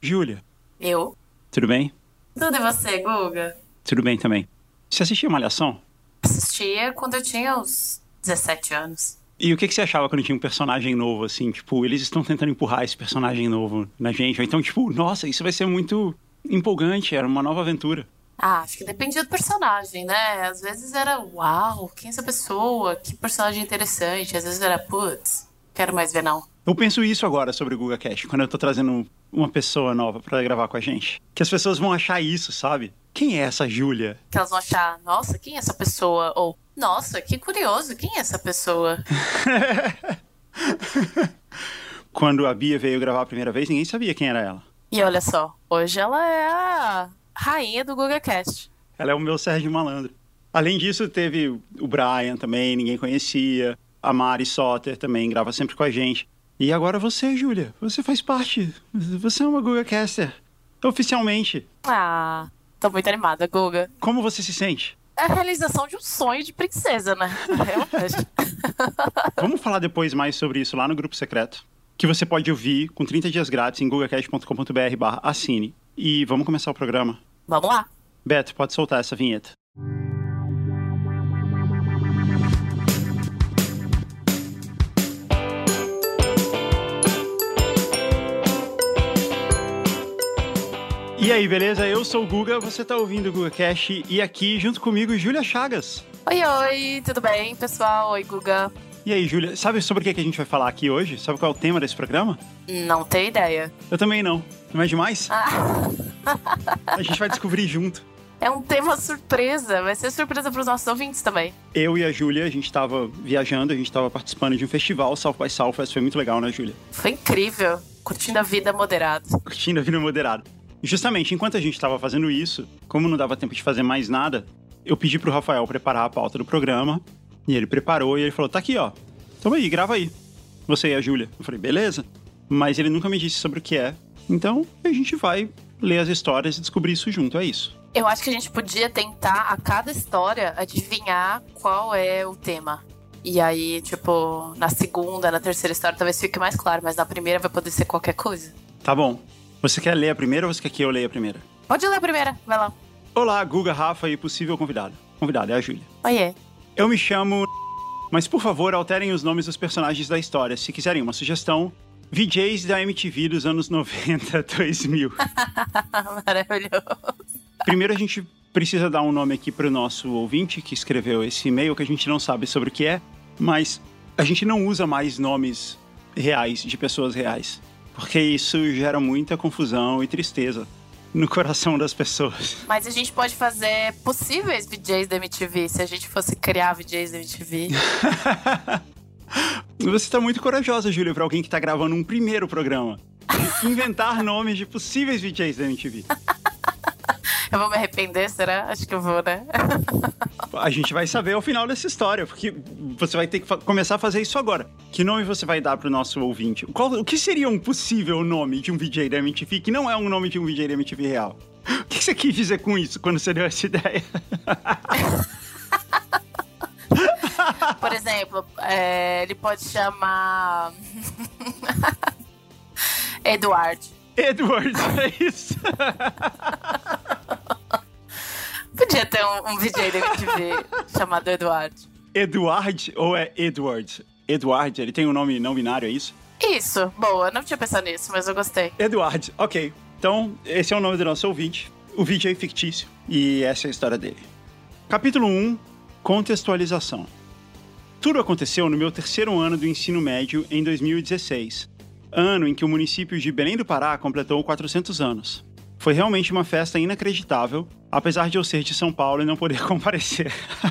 Júlia, Eu? tudo bem? Tudo e você, Guga? Tudo bem também. Você assistia Malhação? Assistia quando eu tinha uns 17 anos. E o que você achava quando tinha um personagem novo, assim? Tipo, eles estão tentando empurrar esse personagem novo na gente. Ou então, tipo, nossa, isso vai ser muito empolgante, era uma nova aventura. Acho que dependia do personagem, né? Às vezes era, uau, quem é essa pessoa? Que personagem interessante. Às vezes era, putz, quero mais ver não. Eu penso isso agora sobre o Guga Cast, quando eu tô trazendo uma pessoa nova pra gravar com a gente. Que as pessoas vão achar isso, sabe? Quem é essa Júlia? Que elas vão achar, nossa, quem é essa pessoa? Ou, nossa, que curioso, quem é essa pessoa? Quando a Bia veio gravar a primeira vez, ninguém sabia quem era ela. E olha só, hoje ela é a rainha do GugaCast. Ela é o meu Sérgio Malandro. Além disso, teve o Brian também, ninguém conhecia. A Mari Soter também grava sempre com a gente. E agora você, Júlia. Você faz parte. Você é uma GugaCaster. Oficialmente. Ah, tô muito animada, Guga. Como você se sente? É a realização de um sonho de princesa, né? Realmente. Vamos falar depois mais sobre isso lá no grupo secreto, que você pode ouvir com 30 dias grátis em gugacast.com.br/assine. E vamos começar o programa. Vamos lá. Beto, pode soltar essa vinheta. E aí, beleza? Eu sou o Guga, você tá ouvindo o GugaCast e aqui, junto comigo, Júlia Chagas. Oi, tudo bem, pessoal? Oi, Guga. E aí, Júlia, sabe sobre o que a gente vai falar aqui hoje? Sabe qual é o tema desse programa? Não tenho ideia. Eu também não. Não é demais? Ah, A gente vai descobrir junto. é um tema surpresa. Vai ser surpresa pros nossos ouvintes também. Eu e a Júlia, a gente tava viajando, a gente tava participando de um festival, South by Southwest, foi muito legal, né, Júlia? Foi incrível. Curtindo a vida moderada. Curtindo a vida moderada. E justamente, enquanto a gente tava fazendo isso, como não dava tempo de fazer mais nada, eu pedi pro Rafael preparar a pauta do programa, e ele preparou e ele falou, tá aqui, ó, toma aí, grava aí. Você e a Júlia. Eu falei, beleza. Mas ele nunca me disse sobre o que é, então a gente vai ler as histórias e descobrir isso junto, é isso. Eu acho que a gente podia tentar, a cada história, adivinhar qual é o tema. E aí, tipo, na segunda, na terceira história, talvez fique mais claro, mas na primeira vai poder ser qualquer coisa. Tá bom. Você quer ler a primeira ou você quer que eu leia a primeira? Pode ler a primeira, vai lá. Olá, Guga, Rafa e possível convidado. Convidada é a Júlia. Oiê. Eu me chamo... Mas, por favor, alterem os nomes dos personagens da história. Se quiserem uma sugestão, VJs da MTV dos anos 90, 2000. Maravilhoso. Primeiro, a gente precisa dar um nome aqui para o nosso ouvinte que escreveu esse e-mail, que a gente não sabe sobre o que é, mas a gente não usa mais nomes reais de pessoas reais, porque isso gera muita confusão e tristeza no coração das pessoas. Mas a gente pode fazer possíveis VJs da MTV, se a gente fosse criar VJs da MTV. Você tá muito corajosa, Júlia, pra alguém que tá gravando um primeiro programa. Inventar nomes de possíveis VJs da MTV. Eu vou me arrepender, será? Acho que eu vou, né? A gente vai saber ao final dessa história, porque você vai ter que começar a fazer isso agora. Que nome você vai dar pro nosso ouvinte? O que seria um possível nome de um VJ da MTV que não é um nome de um VJ da MTV real? O que você quis dizer com isso quando você deu essa ideia? Por exemplo, ele pode chamar... Eduardo. Edward, é isso? Podia ter um VJ da MTV chamado Eduardo. Eduard ou é Edward? Edward, ele tem um nome não binário, é isso? Isso, boa. Não tinha pensado nisso, mas eu gostei. Eduard, ok. Então, esse é o nome do nosso ouvinte, o VJ fictício, e essa é a história dele. Capítulo 1, contextualização. Tudo aconteceu no meu terceiro ano do ensino médio em 2016, ano em que o município de Belém do Pará completou 400 anos. Foi realmente uma festa inacreditável, apesar de eu ser de São Paulo e não poder comparecer.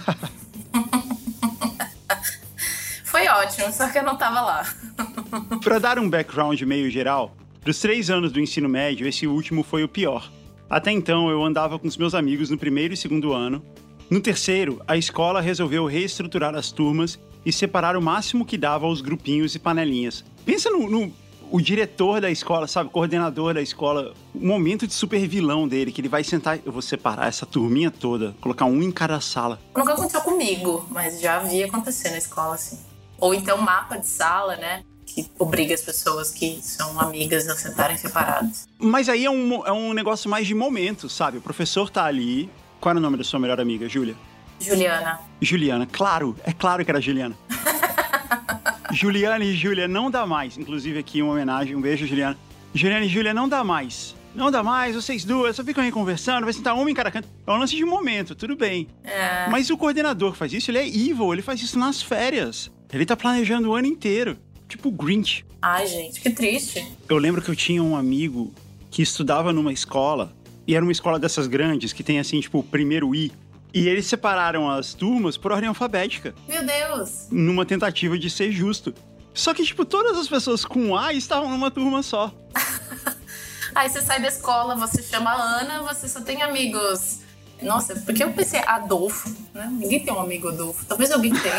Foi ótimo, só que eu não tava lá. Para dar um background meio geral, dos 3 anos do ensino médio, esse último foi o pior. Até então, eu andava com os meus amigos no primeiro e segundo ano. No terceiro, a escola resolveu reestruturar as turmas e separar o máximo que dava os grupinhos e panelinhas. Pensa o diretor da escola, sabe, coordenador da escola, o momento de super vilão dele, que ele vai sentar, eu vou separar essa turminha toda, colocar um em cada sala. Nunca aconteceu comigo, mas já vi acontecer na escola, assim. Ou então mapa de sala, né? Que que obriga as pessoas que são amigas a sentarem separadas. Mas aí é um negócio mais de momento, sabe? O professor tá ali. Qual era o nome da sua melhor amiga, Júlia? Juliana. Juliana, claro. É claro que era Juliana. Juliana e Júlia, não dá mais. Inclusive aqui uma homenagem, um beijo, Juliana. Juliana e Júlia, não dá mais. Não dá mais, vocês duas só ficam aí conversando, vai sentar uma em cada canto. É um lance de momento, tudo bem. Mas o coordenador que faz isso, ele é evil, ele faz isso nas férias. Ele tá planejando o ano inteiro. Tipo o Grinch. Ai, gente, que triste. Eu lembro que eu tinha um amigo que estudava numa escola, e era uma escola dessas grandes, que tem assim, tipo, o primeiro I. E eles separaram as turmas por ordem alfabética. Meu Deus! Numa tentativa de ser justo. Só que, tipo, todas as pessoas com A estavam numa turma só. Aí você sai da escola, você chama a Ana, você só tem amigos... Nossa, porque eu pensei Adolfo, né? Ninguém tem um amigo Adolfo. Talvez alguém tenha.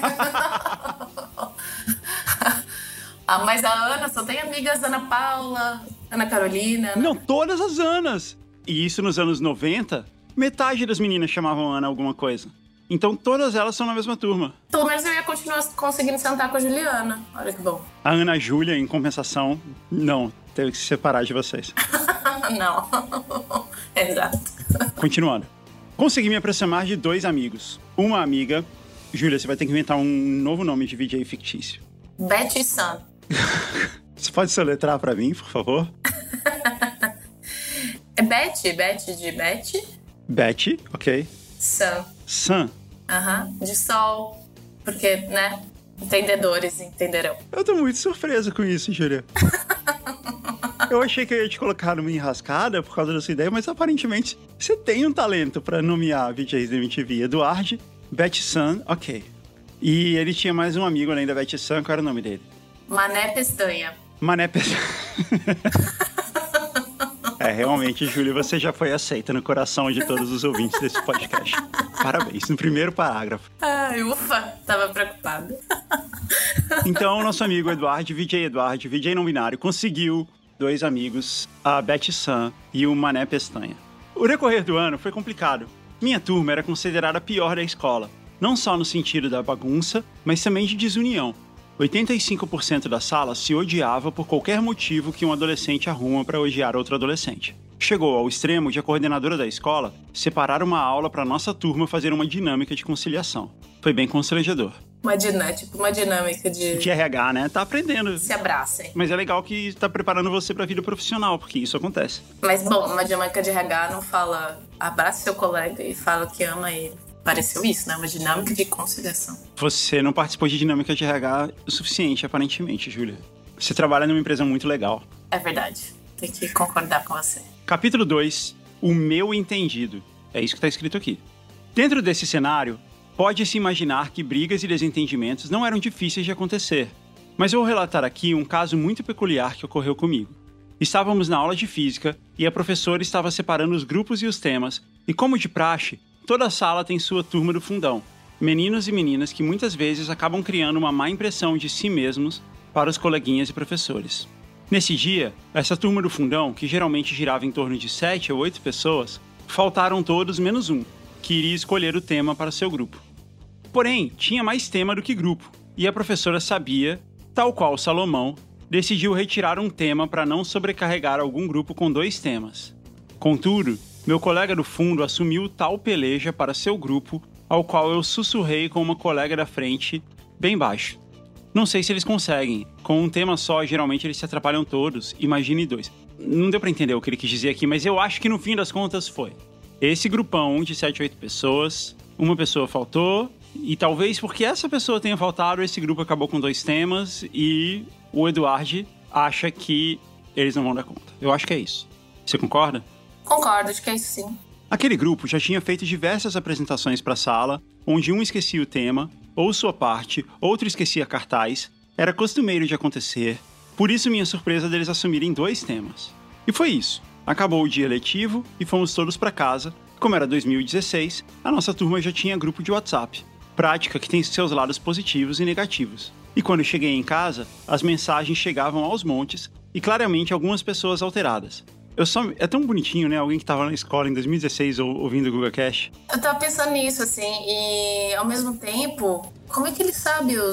Mas a Ana só tem amigas Ana Paula, Ana Carolina. Não, todas as Anas. E isso nos anos 90, metade das meninas chamavam Ana alguma coisa. Então todas elas são na mesma turma. Pelo menos eu ia continuar conseguindo sentar com a Juliana. Olha que bom. A Ana Júlia, em compensação, não. Teve que se separar de vocês. Não. Exato. Continuando. Consegui me aproximar de 2 amigos. Uma amiga... Júlia, você vai ter que inventar um novo nome de VJ fictício. Betty Sun. Você pode soletrar pra mim, por favor? É Betty de Betty. Betty, ok. Sun. Sun. De sol. Porque, né? Entendedores entenderão. Eu tô muito surpresa com isso, Júlia. Eu achei que eu ia te colocar numa enrascada por causa dessa ideia, mas aparentemente você tem um talento pra nomear VJs da MTV. Eduardo, Betty Sun, ok. E ele tinha mais um amigo além da Betty Sun, qual era o nome dele? Mané Pestanha. Mané Pestanha. Realmente, Júlia, você já foi aceita no coração de todos os ouvintes desse podcast. Parabéns, no primeiro parágrafo. Ai, ufa, tava preocupada. Então, nosso amigo Eduardo, VJ não binário, conseguiu 2 amigos, a Betty Sun e o Mané Pestanha. O decorrer do ano foi complicado. Minha turma era considerada a pior da escola, não só no sentido da bagunça, mas também de desunião. 85% da sala se odiava por qualquer motivo que um adolescente arruma para odiar outro adolescente. Chegou ao extremo de a coordenadora da escola separar uma aula para nossa turma fazer uma dinâmica de conciliação. Foi bem constrangedor. Uma dinâmica de RH, né? Tá aprendendo. Se abracem. Mas é legal que tá preparando você pra vida profissional, porque isso acontece. Mas, bom, uma dinâmica de RH não fala abraça seu colega e fala que ama ele. Pareceu isso, né? Uma dinâmica de conciliação. Você não participou de dinâmica de RH o suficiente, aparentemente, Júlia. Você trabalha numa empresa muito legal. É verdade. Tem que concordar com você. Capítulo 2. O meu entendido. É isso que tá escrito aqui. Dentro desse cenário, pode-se imaginar que brigas e desentendimentos não eram difíceis de acontecer. Mas eu vou relatar aqui um caso muito peculiar que ocorreu comigo. Estávamos na aula de física e a professora estava separando os grupos e os temas, e como de praxe, toda a sala tem sua turma do fundão. Meninos e meninas que muitas vezes acabam criando uma má impressão de si mesmos para os coleguinhas e professores. Nesse dia, essa turma do fundão, que geralmente girava em torno de 7 ou 8 pessoas, faltaram todos menos um, que iria escolher o tema para seu grupo. Porém, tinha mais tema do que grupo, e a professora sabia, tal qual Salomão, decidiu retirar um tema para não sobrecarregar algum grupo com 2 temas. Contudo, meu colega do fundo assumiu tal peleja para seu grupo, ao qual eu sussurrei com uma colega da frente, bem baixo. Não sei se eles conseguem. Com um tema só, geralmente eles se atrapalham todos, imagine 2. Não deu para entender o que ele quis dizer aqui, mas eu acho que no fim das contas foi. Esse grupão de 7 ou 8 pessoas, uma pessoa faltou, e talvez porque essa pessoa tenha faltado, esse grupo acabou com 2 temas, e o Eduardo acha que eles não vão dar conta. Eu acho que é isso. Você concorda? Concordo, acho que é isso sim. Aquele grupo já tinha feito diversas apresentações para a sala, onde um esquecia o tema, ou sua parte, outro esquecia cartaz. Era costumeiro de acontecer, por isso minha surpresa deles assumirem 2 temas. E foi isso. Acabou o dia letivo e fomos todos para casa. Como era 2016, a nossa turma já tinha grupo de WhatsApp. Prática que tem seus lados positivos e negativos. E quando cheguei em casa, as mensagens chegavam aos montes e claramente algumas pessoas alteradas. É tão bonitinho, né? Alguém que tava na escola em 2016 ouvindo o GugaCast. Eu tava pensando nisso, assim, e ao mesmo tempo, como é que ele sabe os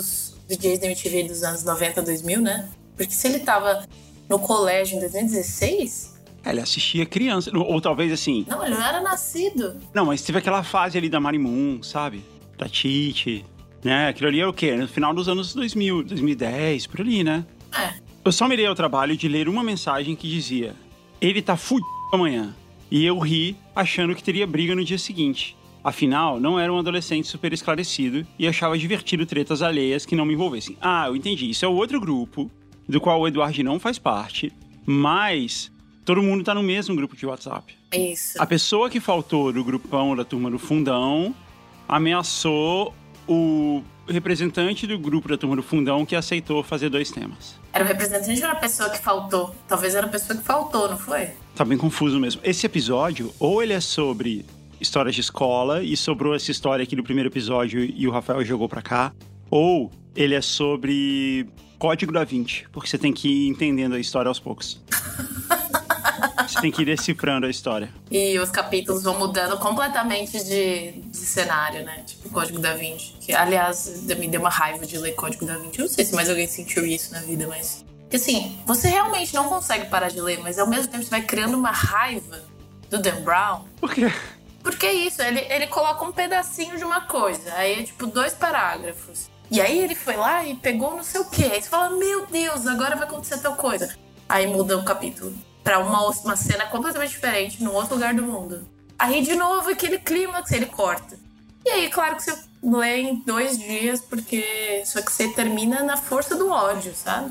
DJs da MTV dos anos 90, 2000, né? Porque se ele tava no colégio em 2016... Ele assistia criança, ou talvez assim... Não, ele não era nascido. Não, mas teve aquela fase ali da Marimun, sabe? Da Titi, né? Aquilo ali é o quê? No final dos anos 2000, 2010, por ali, né? Eu só me dei ao trabalho de ler uma mensagem que dizia: ele tá fudido amanhã. E eu ri, achando que teria briga no dia seguinte. Afinal, não era um adolescente super esclarecido e achava divertido tretas alheias que não me envolvessem. Ah, eu entendi. Isso é o outro grupo, do qual o Eduardo não faz parte, mas... todo mundo tá no mesmo grupo de WhatsApp. Isso. A pessoa que faltou do grupão da turma do fundão ameaçou o representante do grupo da turma do fundão que aceitou fazer 2 temas. Era o representante ou era a pessoa que faltou? Talvez era a pessoa que faltou, não foi? Tá bem confuso mesmo. Esse episódio, ou ele é sobre histórias de escola e sobrou essa história aqui do primeiro episódio e o Rafael jogou pra cá, ou ele é sobre Código da Vinci, porque você tem que ir entendendo a história aos poucos. Você tem que ir decifrando a história. E os capítulos vão mudando completamente de cenário, né? Tipo Código da Vinci. Que, aliás, me deu uma raiva de ler Código da Vinci. Eu não sei se mais alguém sentiu isso na vida, mas... Porque assim, você realmente não consegue parar de ler, mas ao mesmo tempo você vai criando uma raiva do Dan Brown. Por quê? Porque é isso, ele coloca um pedacinho de uma coisa. Aí é tipo 2 parágrafos. E aí ele foi lá e pegou não sei o quê. Aí você fala, meu Deus, agora vai acontecer tal coisa. Aí muda o capítulo pra uma cena completamente diferente, num outro lugar do mundo. Aí, de novo, aquele clímax, ele corta. E aí, claro que você lê em 2 dias, porque... Só que você termina na força do ódio, sabe?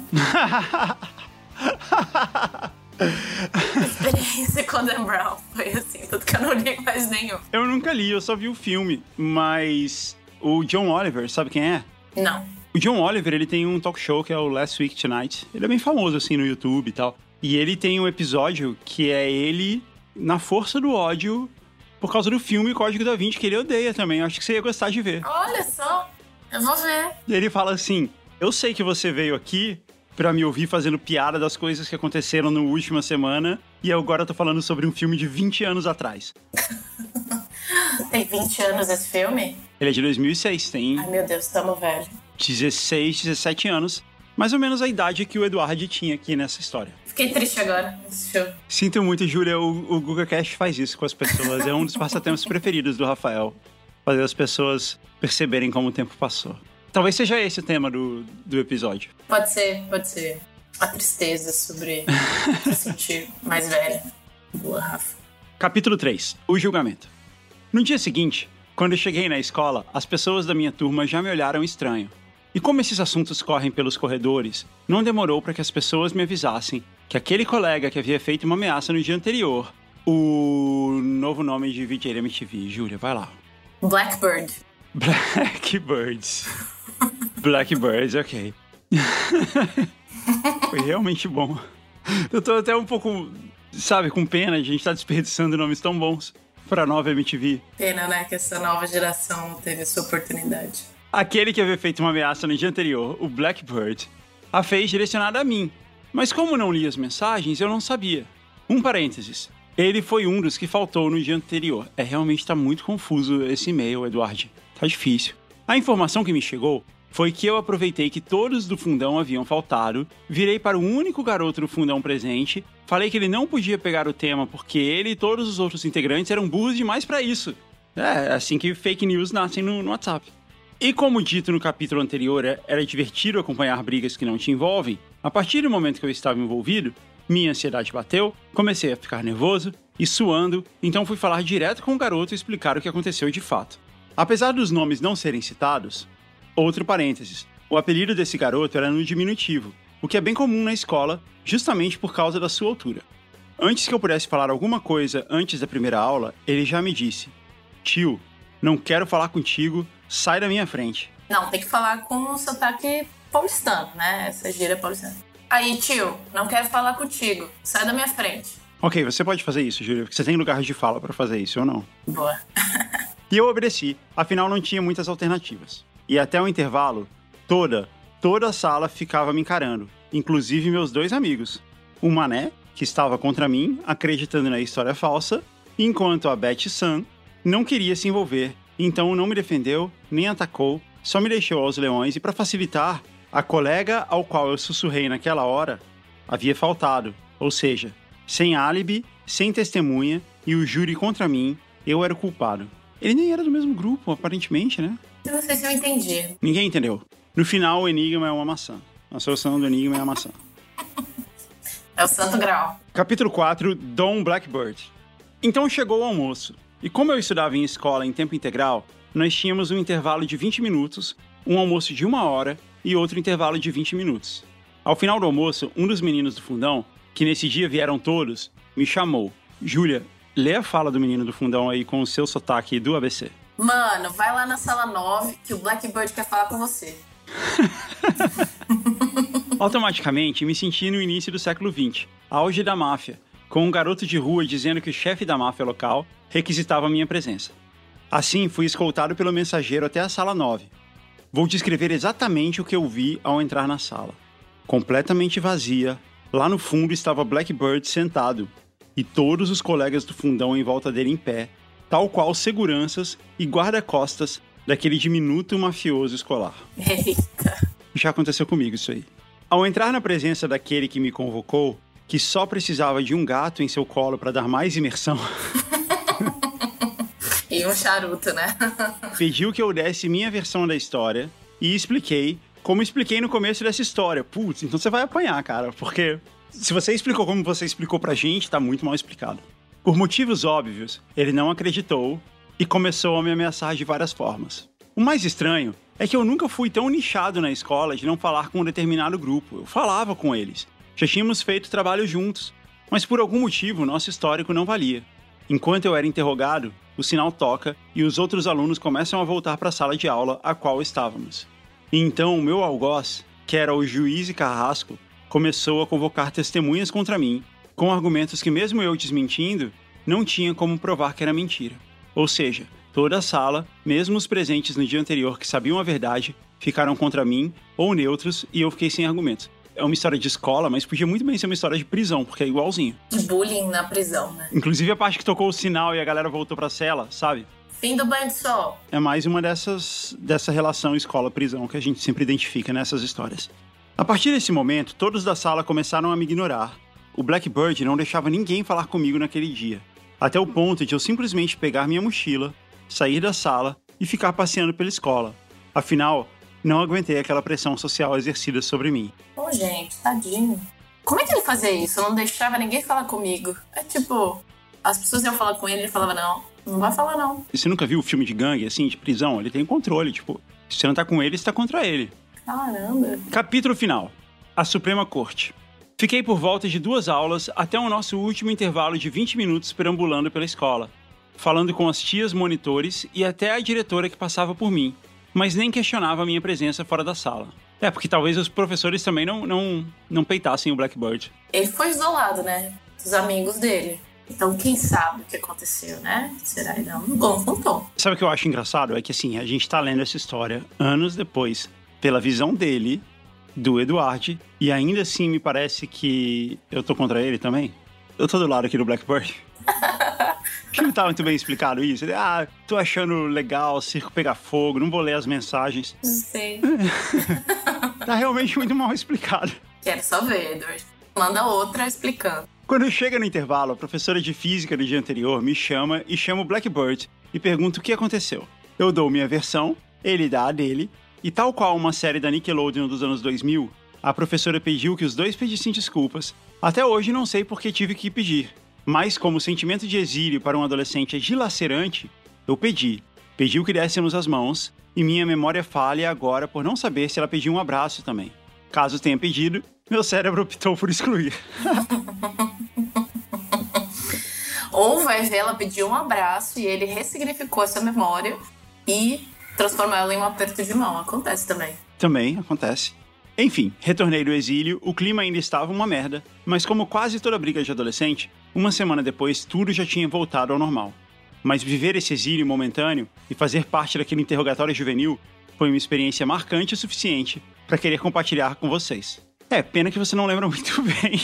A experiência com Dan Brown foi assim, tanto que eu não li mais nenhum. Eu nunca li, eu só vi o filme, mas o John Oliver, sabe quem é? Não. O John Oliver, ele tem um talk show que é o Last Week Tonight. Ele é bem famoso, assim, no YouTube e tal. E ele tem um episódio que é ele na força do ódio por causa do filme Código da Vinci, que ele odeia também. Eu acho que você ia gostar de ver. Olha só, eu vou ver. E ele fala assim, eu sei que você veio aqui pra me ouvir fazendo piada das coisas que aconteceram na última semana e agora eu tô falando sobre um filme de 20 anos atrás. Tem 20 anos esse filme? Ele é de 2006, tem... Ai, meu Deus, tamo velho. 16, 17 anos. Mais ou menos a idade que o Eduardo tinha aqui nessa história. Fiquei triste agora nesse show. Sinto muito, Júlia, o GugaCast faz isso com as pessoas. É um dos passatempos preferidos do Rafael. Fazer as pessoas perceberem como o tempo passou. Talvez seja esse o tema do episódio. Pode ser. A tristeza sobre se sentir mais velha. Boa, Rafa. Capítulo 3. O julgamento. No dia seguinte, quando eu cheguei na escola, as pessoas da minha turma já me olharam estranho. E como esses assuntos correm pelos corredores, não demorou para que as pessoas me avisassem que aquele colega que havia feito uma ameaça no dia anterior, o novo nome de VJ da MTV, Júlia, vai lá. Blackbird. Blackbirds. Blackbirds, ok. Foi realmente bom. Eu tô até um pouco, sabe, com pena de a gente estar desperdiçando nomes tão bons pra nova MTV. Pena, né, que essa nova geração não teve essa oportunidade. Aquele que havia feito uma ameaça no dia anterior, o Blackbird, a fez direcionada a mim. Mas como não li as mensagens, eu não sabia. Um parênteses. Ele foi um dos que faltou no dia anterior. Realmente tá muito confuso esse e-mail, Eduardo. Tá difícil. A informação que me chegou foi que eu aproveitei que todos do fundão haviam faltado, virei para o único garoto do fundão presente, falei que ele não podia pegar o tema porque ele e todos os outros integrantes eram burros demais para isso. É assim que fake news nascem no WhatsApp. E como dito no capítulo anterior, era divertido acompanhar brigas que não te envolvem, a partir do momento que eu estava envolvido, minha ansiedade bateu, comecei a ficar nervoso e suando, então fui falar direto com o garoto e explicar o que aconteceu de fato. Apesar dos nomes não serem citados, outro parênteses, o apelido desse garoto era no diminutivo, o que é bem comum na escola, justamente por causa da sua altura. Antes que eu pudesse falar alguma coisa antes da primeira aula, ele já me disse: "Tio, não quero falar contigo, sai da minha frente." Não, tem que falar com um sotaque paulistano, né? Essa gíria paulistana. Aí, tio, não quero falar contigo, sai da minha frente. Ok, você pode fazer isso, Júlia, porque você tem lugar de fala pra fazer isso, ou não? Boa. E eu obedeci, afinal não tinha muitas alternativas. E até o intervalo, toda a sala ficava me encarando, inclusive meus 2 amigos. O Mané, que estava contra mim, acreditando na história falsa, enquanto a Betty San não queria se envolver, então não me defendeu, nem atacou, só me deixou aos leões e, para facilitar, a colega ao qual eu sussurrei naquela hora havia faltado. Ou seja, sem álibi, sem testemunha e o júri contra mim, eu era o culpado. Ele nem era do mesmo grupo, aparentemente, né? Eu não sei se eu entendi. Ninguém entendeu. No final, o enigma é uma maçã. A solução do enigma é a maçã. É o santo grau. Capítulo 4, Dom Blackbird. Então chegou o almoço. E como eu estudava em escola em tempo integral, nós tínhamos um intervalo de 20 minutos, um almoço de 1 hora e outro intervalo de 20 minutos. Ao final do almoço, um dos meninos do fundão, que nesse dia vieram todos, me chamou. Júlia, lê a fala do menino do fundão aí com o seu sotaque do ABC. Mano, vai lá na sala 9 que o Blackbird quer falar com você. Automaticamente, me senti no início do século XX, auge da máfia, com um garoto de rua dizendo que o chefe da máfia local requisitava minha presença. Assim, fui escoltado pelo mensageiro até a sala 9. Vou descrever exatamente o que eu vi ao entrar na sala. Completamente vazia, lá no fundo estava Blackbird sentado, e todos os colegas do fundão em volta dele em pé, tal qual seguranças e guarda-costas daquele diminuto mafioso escolar. Eita. Já aconteceu comigo isso aí. Ao entrar na presença daquele que me convocou, que só precisava de um gato em seu colo para dar mais imersão, E um charuto, né? pediu que eu desse minha versão da história e expliquei como expliquei no começo dessa história. Putz, então você vai apanhar, cara, porque se você explicou como você explicou pra gente, tá muito mal explicado. Por motivos óbvios, ele não acreditou e começou a me ameaçar de várias formas. O mais estranho é que eu nunca fui tão nichado na escola de não falar com um determinado grupo. Eu falava com eles. Já tínhamos feito trabalho juntos, mas por algum motivo nosso histórico não valia. Enquanto eu era interrogado, o sinal toca e os outros alunos começam a voltar para a sala de aula a qual estávamos. E então o meu algoz, que era o juiz e carrasco, começou a convocar testemunhas contra mim, com argumentos que mesmo eu desmentindo, não tinha como provar que era mentira. Ou seja, toda a sala, mesmo os presentes no dia anterior que sabiam a verdade, ficaram contra mim ou neutros e eu fiquei sem argumentos. É uma história de escola, mas podia muito bem ser uma história de prisão, porque é igualzinho. De bullying na prisão, né? Inclusive a parte que tocou o sinal e a galera voltou pra cela, sabe? Fim do banho de sol. É mais uma dessa relação escola-prisão que a gente sempre identifica nessas histórias. A partir desse momento, todos da sala começaram a me ignorar. O Blackbird não deixava ninguém falar comigo naquele dia. Até o ponto de eu simplesmente pegar minha mochila, sair da sala e ficar passeando pela escola. Afinal, não aguentei aquela pressão social exercida sobre mim. Ô, gente, tadinho. Como é que ele fazia isso? Não deixava ninguém falar comigo. É tipo, as pessoas iam falar com ele e ele falava, não vai falar não. Você nunca viu o filme de gangue, assim, de prisão? Ele tem controle, tipo, se você não tá com ele, você tá contra ele. Caramba. Capítulo final. A Suprema Corte. Fiquei por volta de 2 aulas até o nosso último intervalo de 20 minutos perambulando pela escola, falando com as tias monitores e até a diretora que passava por mim, mas nem questionava a minha presença fora da sala. Porque talvez os professores também não peitassem o Blackbird. Ele foi isolado, né? Dos amigos dele. Então, quem sabe o que aconteceu, né? Será que não contou? Sabe o que eu acho engraçado? É que, assim, a gente tá lendo essa história anos depois, pela visão dele, do Eduardo, e ainda assim me parece que eu tô contra ele também. Eu tô do lado aqui do Blackbird. Acho que não tá muito bem explicado isso. Ele, tô achando legal, o circo pegar fogo, não vou ler as mensagens. Sei. Tá realmente muito mal explicado. Quero só ver, Edward. Manda outra explicando. Quando chega no intervalo, a professora de física do dia anterior me chama e chama o Blackbird e pergunta o que aconteceu. Eu dou minha versão, ele dá a dele, e tal qual uma série da Nickelodeon dos anos 2000, a professora pediu que os dois pedissem desculpas. Até hoje não sei por que tive que pedir, mas como o sentimento de exílio para um adolescente é dilacerante, eu pediu que dessemos as mãos, e minha memória falha agora por não saber se ela pediu um abraço também. Caso tenha pedido, meu cérebro optou por excluir. Ou vai ver, ela pediu um abraço e ele ressignificou essa memória e transformou ela em um aperto de mão. Acontece também. Também acontece. Enfim, retornei do exílio, o clima ainda estava uma merda, mas como quase toda briga de adolescente, uma semana depois tudo já tinha voltado ao normal. Mas viver esse exílio momentâneo e fazer parte daquele interrogatório juvenil foi uma experiência marcante o suficiente para querer compartilhar com vocês. Pena que você não lembra muito bem.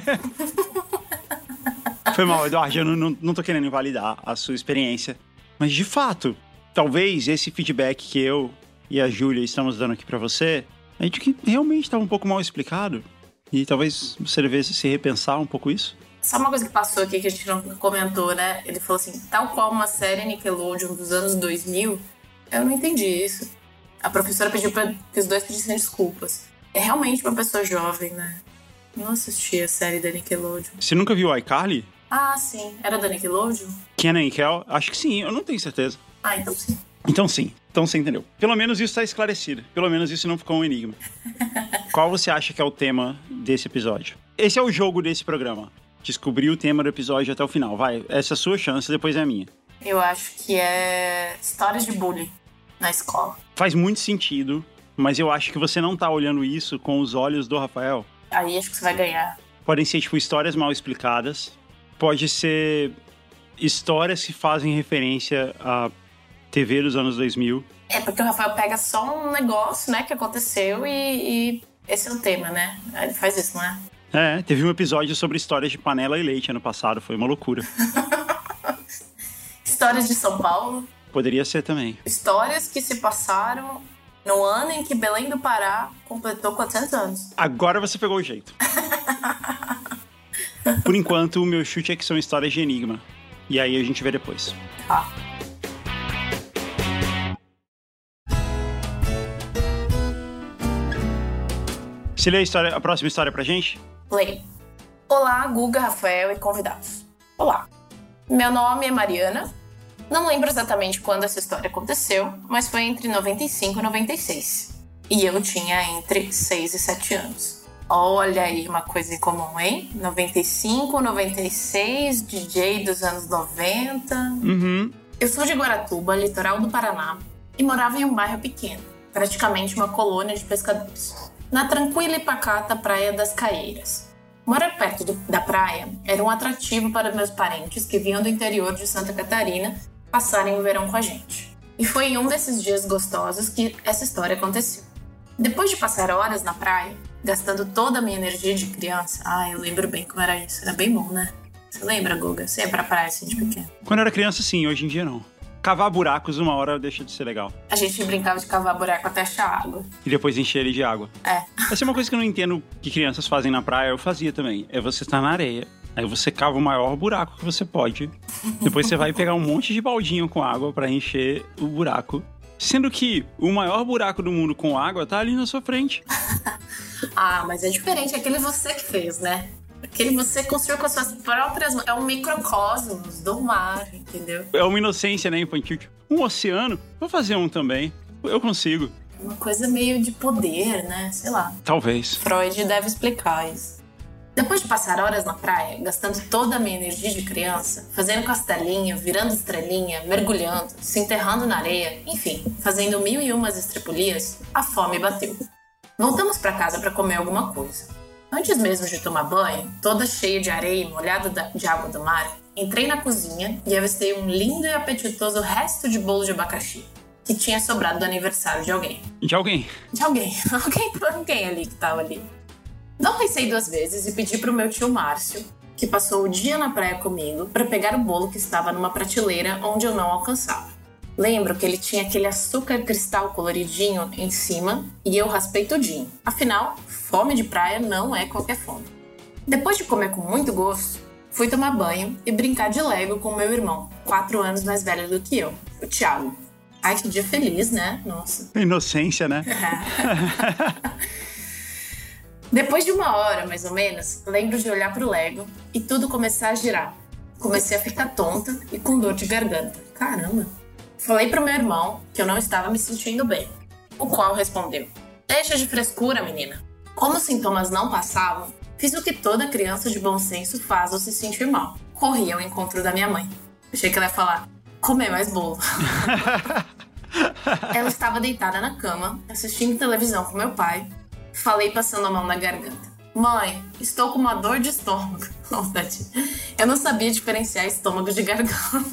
Foi mal, Eduardo, eu não tô querendo invalidar a sua experiência. Mas, de fato, talvez esse feedback que eu e a Júlia estamos dando aqui pra você, a gente que realmente estava um pouco mal explicado. E talvez você devesse se repensar um pouco isso. Só uma coisa que passou aqui que a gente não comentou, né? Ele falou assim, tal qual uma série Nickelodeon dos anos 2000, eu não entendi isso. A professora pediu pra que os dois pedissem desculpas. É realmente uma pessoa jovem, né? Não assisti a série da Nickelodeon. Você nunca viu iCarly? Ah, sim. Era da Nickelodeon? Kenan e Kel? Acho que sim, eu não tenho certeza. Ah, então sim. Então sim. Então você entendeu. Pelo menos isso está esclarecido. Pelo menos isso não ficou um enigma. Qual você acha que é o tema desse episódio? Esse é o jogo desse programa. Descobrir o tema do episódio até o final. Vai, essa é a sua chance, depois é a minha. Eu acho que é histórias de bullying na escola. Faz muito sentido, mas eu acho que você não tá olhando isso com os olhos do Rafael. Aí acho que você vai ganhar. Podem ser, tipo, histórias mal explicadas. Pode ser histórias que fazem referência à TV dos anos 2000. É, porque o Rafael pega só um negócio, né, que aconteceu e esse é o tema, né? Ele faz isso, não é? É, teve um episódio sobre histórias de panela e leite ano passado, foi uma loucura. Histórias de São Paulo. Poderia ser também. Histórias que se passaram no ano em que Belém do Pará completou 400 anos. Agora você pegou o jeito. Por enquanto, o meu chute é que são histórias de enigma. E aí a gente vê depois. Tá. Você lê a próxima história pra gente? Leio. Olá, Guga, Rafael e convidados. Olá. Meu nome é Mariana. Não lembro exatamente quando essa história aconteceu, mas foi entre 95 e 96. E eu tinha entre 6 e 7 anos. Olha aí uma coisa em comum, hein? 95, 96, DJ dos anos 90. Uhum. Eu sou de Guaratuba, litoral do Paraná, e morava em um bairro pequeno, praticamente uma colônia de pescadores, na tranquila e pacata Praia das Caieiras. Morar perto da praia era um atrativo para meus parentes que vinham do interior de Santa Catarina passarem o verão com a gente. E foi em um desses dias gostosos que essa história aconteceu. Depois de passar horas na praia, gastando toda a minha energia de criança, eu lembro bem como era isso, era bem bom, né? Você lembra, Guga? Você ia pra praia assim de pequeno? Quando eu era criança, sim, hoje em dia não. Cavar buracos uma hora deixa de ser legal. A gente brincava de cavar buraco até achar água. E depois encher ele de água. É. Essa é uma coisa que eu não entendo que crianças fazem na praia, eu fazia também. É você estar na areia, aí você cava o maior buraco que você pode. Depois você vai pegar um monte de baldinho com água pra encher o buraco. Sendo que o maior buraco do mundo com água tá ali na sua frente. Mas é diferente. É aquele você que fez, né? Aquele você construiu com as suas próprias mãos. É um microcosmos do mar, entendeu? É uma inocência, né, infantil. Tipo, um oceano, vou fazer um também. Eu consigo. Uma coisa meio de poder, né? Sei lá. Talvez. Freud deve explicar isso. Depois de passar horas na praia, gastando toda a minha energia de criança, fazendo castelinho, virando estrelinha, mergulhando, se enterrando na areia, enfim, fazendo 1001 estripulias, a fome bateu. Voltamos para casa para comer alguma coisa. Antes mesmo de tomar banho, toda cheia de areia e molhada de água do mar, entrei na cozinha e avistei um lindo e apetitoso resto de bolo de abacaxi, que tinha sobrado do aniversário de alguém. De alguém? De alguém. Alguém ali que tava ali. Não pensei duas vezes e pedi pro meu tio Márcio, que passou o dia na praia comigo, para pegar o bolo que estava numa prateleira onde eu não alcançava. Lembro que ele tinha aquele açúcar cristal coloridinho em cima e eu raspei tudinho. Afinal, fome de praia não é qualquer fome. Depois de comer com muito gosto, fui tomar banho e brincar de Lego com meu irmão, 4 anos mais velho do que eu, o Thiago. Ai, que dia feliz, né? Nossa. Inocência, né? Depois de 1 hora, mais ou menos, lembro de olhar pro Lego e tudo começar a girar. Comecei a ficar tonta e com dor de garganta. Caramba! Falei pro meu irmão que eu não estava me sentindo bem, o qual respondeu: deixa de frescura, menina. Como os sintomas não passavam, fiz o que toda criança de bom senso faz ao se sentir mal. Corri ao encontro da minha mãe. Achei que ela ia falar: comer mais bolo. Ela estava deitada na cama, assistindo televisão com meu pai. Falei passando a mão na garganta: mãe, estou com uma dor de estômago. Eu não sabia diferenciar estômago de garganta.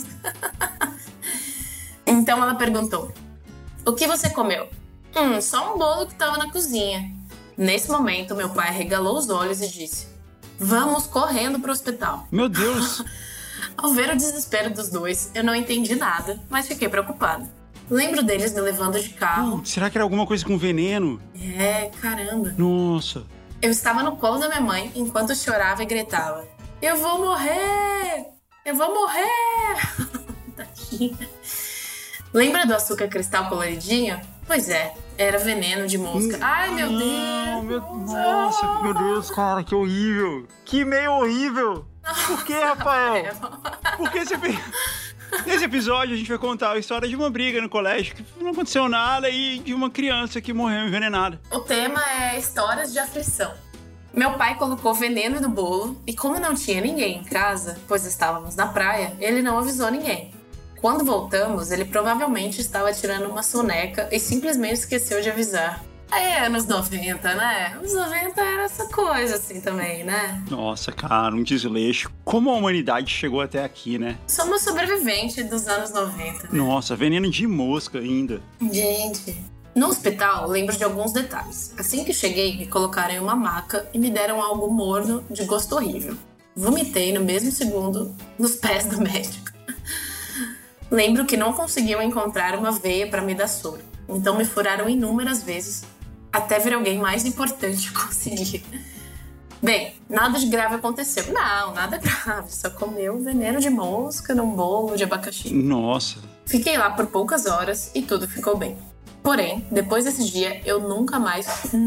Então ela perguntou: o que você comeu? Só um bolo que estava na cozinha. Nesse momento, meu pai arregalou os olhos e disse: vamos correndo para o hospital. Meu Deus! Ao ver o desespero dos dois, eu não entendi nada, mas fiquei preocupada. Lembro deles me levando de carro. Será que era alguma coisa com veneno? Caramba. Nossa. Eu estava no colo da minha mãe enquanto chorava e gritava: eu vou morrer! Eu vou morrer! Tadinha. Lembra do açúcar cristal coloridinho? Pois é, era veneno de mosca. Ai, meu Deus! Nossa, meu Deus, cara, que horrível! Que meio horrível! Por que, Rafael? Porque nesse episódio a gente vai contar a história de uma briga no colégio que não aconteceu nada e de uma criança que morreu envenenada. O tema é histórias de aflição. Meu pai colocou veneno no bolo e como não tinha ninguém em casa, pois estávamos na praia, ele não avisou ninguém. Quando voltamos, ele provavelmente estava tirando uma soneca e simplesmente esqueceu de avisar. Anos 90, né? Anos 90 era essa coisa assim também, né? Nossa, cara, um desleixo. Como a humanidade chegou até aqui, né? Somos sobreviventes dos anos 90, né? Nossa, veneno de mosca ainda. Gente, no hospital lembro de alguns detalhes. Assim que cheguei, me colocaram em uma maca e me deram algo morno de gosto horrível. Vomitei no mesmo segundo nos pés do médico. Lembro que não conseguiam encontrar uma veia para me dar soro. Então me furaram inúmeras vezes, até ver alguém mais importante conseguir. Bem, nada de grave aconteceu. Não, nada grave. Só comeu veneno de mosca num bolo de abacaxi. Nossa. Fiquei lá por poucas horas e tudo ficou bem. Porém, depois desse dia, eu nunca mais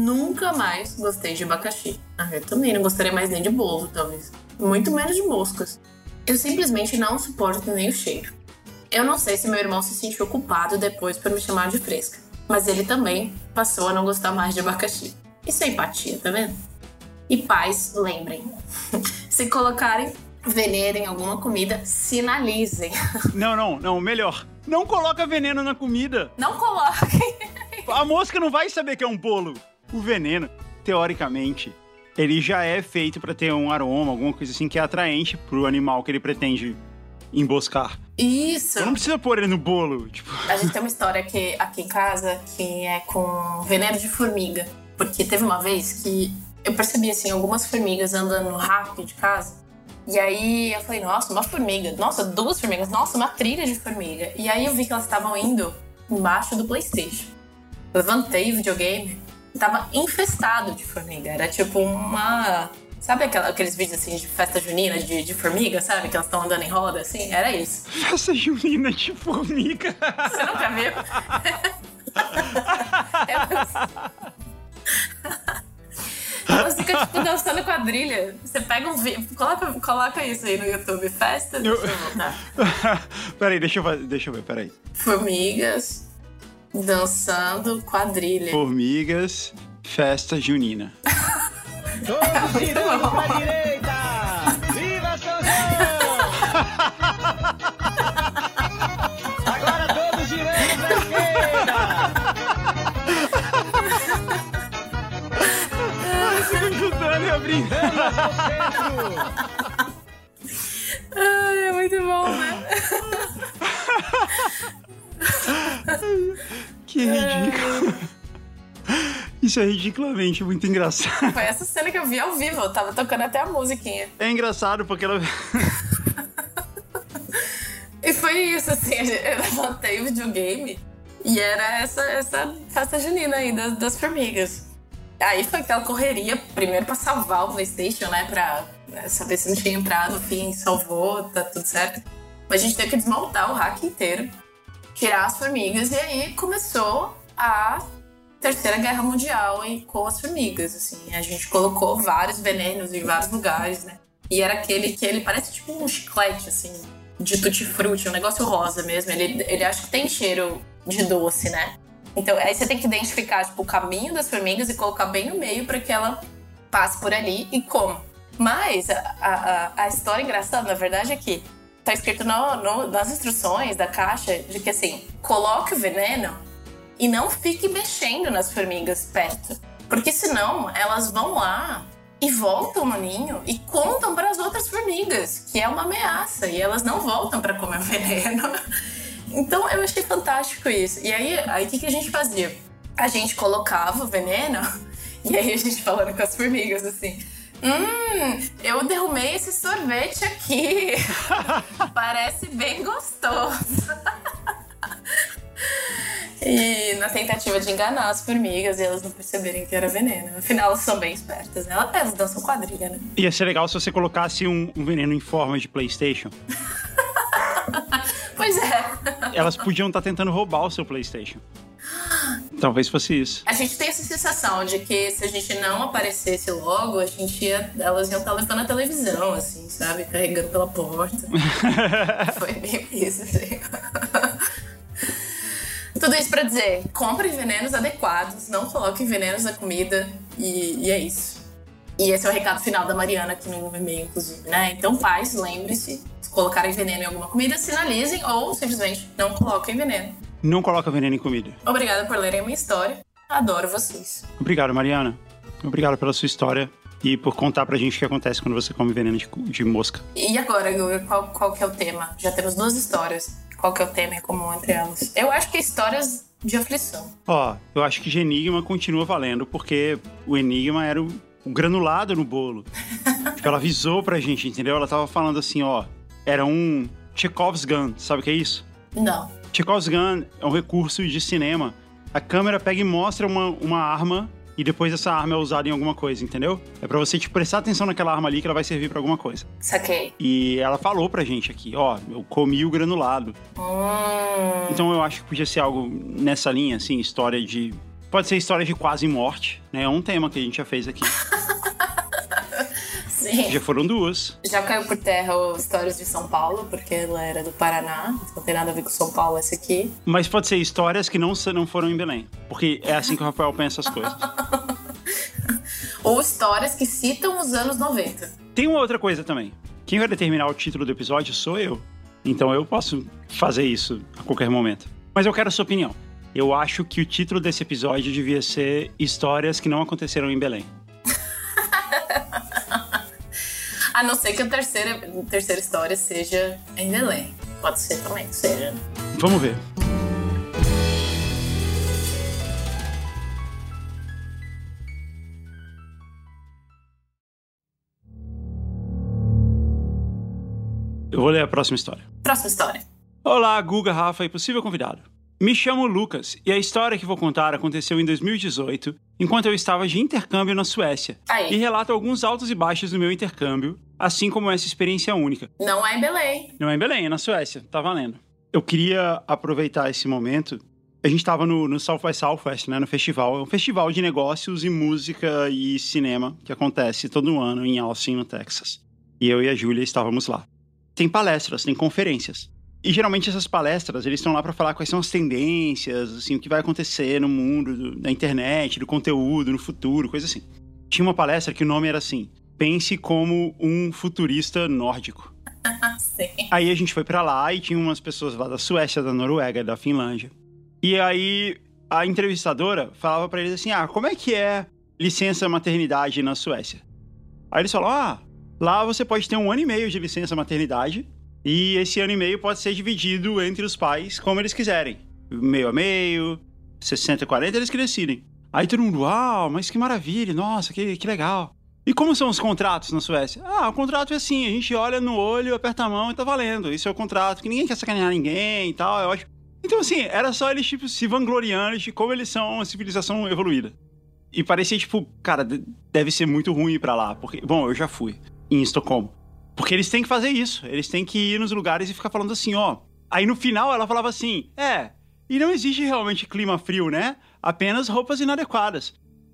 gostei de abacaxi. Eu também não gostaria mais nem de bolo, talvez. Muito menos de moscas. Eu simplesmente não suporto nem o cheiro. Eu não sei se meu irmão se sentiu culpado depois por me chamar de fresca, mas ele também passou a não gostar mais de abacaxi. Isso é empatia, tá vendo? E pais, lembrem, se colocarem veneno em alguma comida, sinalizem. Não, melhor. Não coloca veneno na comida. Não coloquem. A mosca não vai saber que é um bolo. O veneno, teoricamente, ele já é feito pra ter um aroma, alguma coisa assim que é atraente pro animal que ele pretende emboscar. Isso. Eu não precisa pôr ele no bolo, tipo... A gente tem uma história aqui em casa que é com veneno de formiga. Porque teve uma vez que eu percebi, assim, algumas formigas andando no rack de casa. E aí eu falei, nossa, uma formiga. Nossa, 2 formigas. Nossa, uma trilha de formiga. E aí eu vi que elas estavam indo embaixo do PlayStation. Levantei o videogame. Tava infestado de formiga. Era tipo uma... Sabe aqueles vídeos assim de festa junina de formiga, sabe? Que elas estão andando em roda, assim? Era isso. Festa junina de formiga. Você nunca viu? Elas ficam, tipo, dançando quadrilha. Você pega um vídeo... Coloca isso aí no YouTube. Festa... Deixa eu voltar. Peraí, deixa eu ver, peraí. Formigas dançando quadrilha. Formigas, festa junina. Todos girando pra direita! Viva São João! Agora todos girando pra esquerda! Ficam ajudando e abrindo. Ai, é muito bom, né? Que ridículo. Isso é ridiculamente muito engraçado. Foi essa cena que eu vi ao vivo. Eu tava tocando até a musiquinha. É engraçado porque ela... E foi isso, assim. Eu levantei o videogame e era essa festa junina aí das formigas. Aí foi aquela correria, primeiro pra salvar o PlayStation, né? Pra saber se não tinha entrado. Enfim, salvou, tá tudo certo. Mas a gente teve que desmontar o hack inteiro, tirar as formigas. E aí começou a Terceira Guerra Mundial com as formigas, assim. A gente colocou vários venenos em vários lugares, né? E era aquele que ele parece tipo um chiclete, assim, de tutti-frutti, um negócio rosa mesmo. Ele acho que tem cheiro de doce, né? Então, aí você tem que identificar, tipo, o caminho das formigas e colocar bem no meio para que ela passe por ali e coma. Mas a história engraçada, na verdade, é que tá escrito nas instruções da caixa de que, assim, coloque o veneno e não fique mexendo nas formigas perto. Porque senão elas vão lá e voltam no ninho e contam para as outras formigas que é uma ameaça e elas não voltam para comer o veneno. Então eu achei fantástico isso. E aí o que a gente fazia? A gente colocava o veneno e aí a gente falando com as formigas assim: eu derrumei esse sorvete aqui. Parece bem gostoso. E na tentativa de enganar as formigas e elas não perceberem que era veneno. Afinal, elas são bem espertas, né? Elas dançam quadrilha, né? Ia ser legal se você colocasse um veneno em forma de PlayStation. Pois é. Elas podiam estar tentando roubar o seu PlayStation. Talvez fosse isso. A gente tem essa sensação de que se a gente não aparecesse logo, elas iam estar levando a televisão, assim, sabe? Carregando pela porta. Foi bem isso, assim. Tudo isso pra dizer, compre venenos adequados, não coloque venenos na comida e é isso. E esse é o recado final da Mariana aqui no e-mail, inclusive, né? Então, pais, lembre-se, se colocarem veneno em alguma comida, sinalizem ou simplesmente não coloquem veneno. Não coloca veneno em comida. Obrigada por lerem a minha história. Adoro vocês. Obrigado, Mariana. Obrigado pela sua história e por contar pra gente o que acontece quando você come veneno de mosca. E agora, Guga, qual que é o tema? Já temos 2 histórias. Qual que é o tema em comum entre elas? Eu acho que histórias de aflição. Eu acho que de Enigma continua valendo, porque o Enigma era o granulado no bolo. Tipo, ela avisou pra gente, entendeu? Ela tava falando assim, era um Chekhov's gun. Sabe o que é isso? Não. Chekhov's gun é um recurso de cinema. A câmera pega e mostra uma arma e depois essa arma é usada em alguma coisa, entendeu? É pra você prestar atenção naquela arma ali que ela vai servir pra alguma coisa. Saquei. E ela falou pra gente aqui, eu comi o granulado. Então eu acho que podia ser algo nessa linha, assim, pode ser história de quase morte, né? É um tema que a gente já fez aqui. Sim. Já foram 2. Já caiu por terra o Histórias de São Paulo, porque ela era do Paraná. Não tem nada a ver com São Paulo essa aqui. Mas pode ser histórias que não foram em Belém. Porque é assim que o Rafael pensa as coisas. Ou histórias que citam os anos 90. Tem uma outra coisa também. Quem vai determinar o título do episódio sou eu. Então eu posso fazer isso a qualquer momento. Mas eu quero a sua opinião. Eu acho que o título desse episódio devia ser Histórias que não aconteceram em Belém. A não ser que a terceira história seja em Belém. Pode ser também que seja. Vamos ver. Eu vou ler a próxima história. Próxima história. Olá, Guga, Rafa e possível convidado. Me chamo Lucas e a história que vou contar aconteceu em 2018, enquanto eu estava de intercâmbio na Suécia. E relato alguns altos e baixos do meu intercâmbio, assim como essa experiência única. Não é em Belém. Não é em Belém, é na Suécia. Tá valendo. Eu queria aproveitar esse momento. A gente estava no South by Southwest, né, no festival. É um festival de negócios e música e cinema que acontece todo ano em Austin, no Texas. E eu e a Júlia estávamos lá. Tem palestras, tem conferências. E geralmente essas palestras, eles estão lá para falar quais são as tendências, assim, o que vai acontecer no mundo da internet, do conteúdo, no futuro, coisa assim. Tinha uma palestra que o nome era assim, pense como um futurista nórdico. Sim. Aí a gente foi para lá e tinha umas pessoas lá da Suécia, da Noruega, da Finlândia. E aí a entrevistadora falava para eles assim, como é que é licença maternidade na Suécia? Aí eles falaram, lá você pode ter 1 ano e meio de licença maternidade, e esse ano e meio pode ser dividido entre os pais como eles quiserem. Meio a meio, 60-40, eles que decidem. Aí todo mundo, uau, mas que maravilha, nossa, que legal. E como são os contratos na Suécia? O contrato é assim, a gente olha no olho, aperta a mão e tá valendo. Isso é o contrato, que ninguém quer sacanear ninguém e tal, é ótimo. Então assim, era só eles tipo se vangloriando de como eles são uma civilização evoluída. E parecia tipo, cara, deve ser muito ruim ir pra lá, porque, bom, eu já fui em Estocolmo. Porque eles têm que fazer isso. Eles têm que ir nos lugares e ficar falando assim, Aí no final ela falava assim, e não existe realmente clima frio, né? Apenas roupas inadequadas.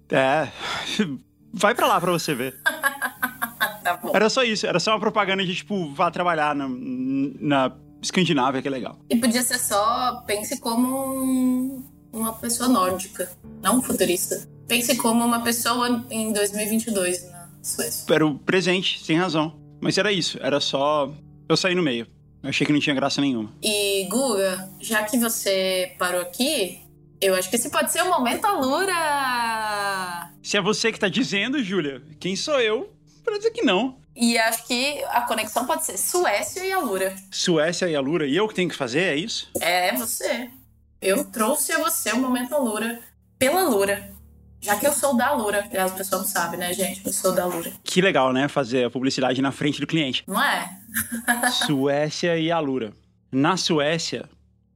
Vai pra lá pra você ver. Tá bom. Era só isso. Era só uma propaganda de, tipo, vá trabalhar na Escandinávia, que é legal. E podia ser só, pense como uma pessoa nórdica, não um futurista. Pense como uma pessoa em 2022 na Suécia. Era o presente, sem razão. Mas era isso, era só eu sair no meio. Eu achei que não tinha graça nenhuma. E, Guga, já que você parou aqui, eu acho que esse pode ser o momento Alura! Se é você que tá dizendo, Júlia, quem sou eu pra dizer que não? E acho que a conexão pode ser Suécia e Alura. Suécia e Alura? E eu que tenho que fazer, é isso? É você. Eu trouxe a você o momento Alura pela Alura. Já que eu sou da Alura, que as pessoas não sabem, né, gente? Eu sou da Alura. Que legal, né? Fazer a publicidade na frente do cliente. Não é? Suécia e Alura. Na Suécia,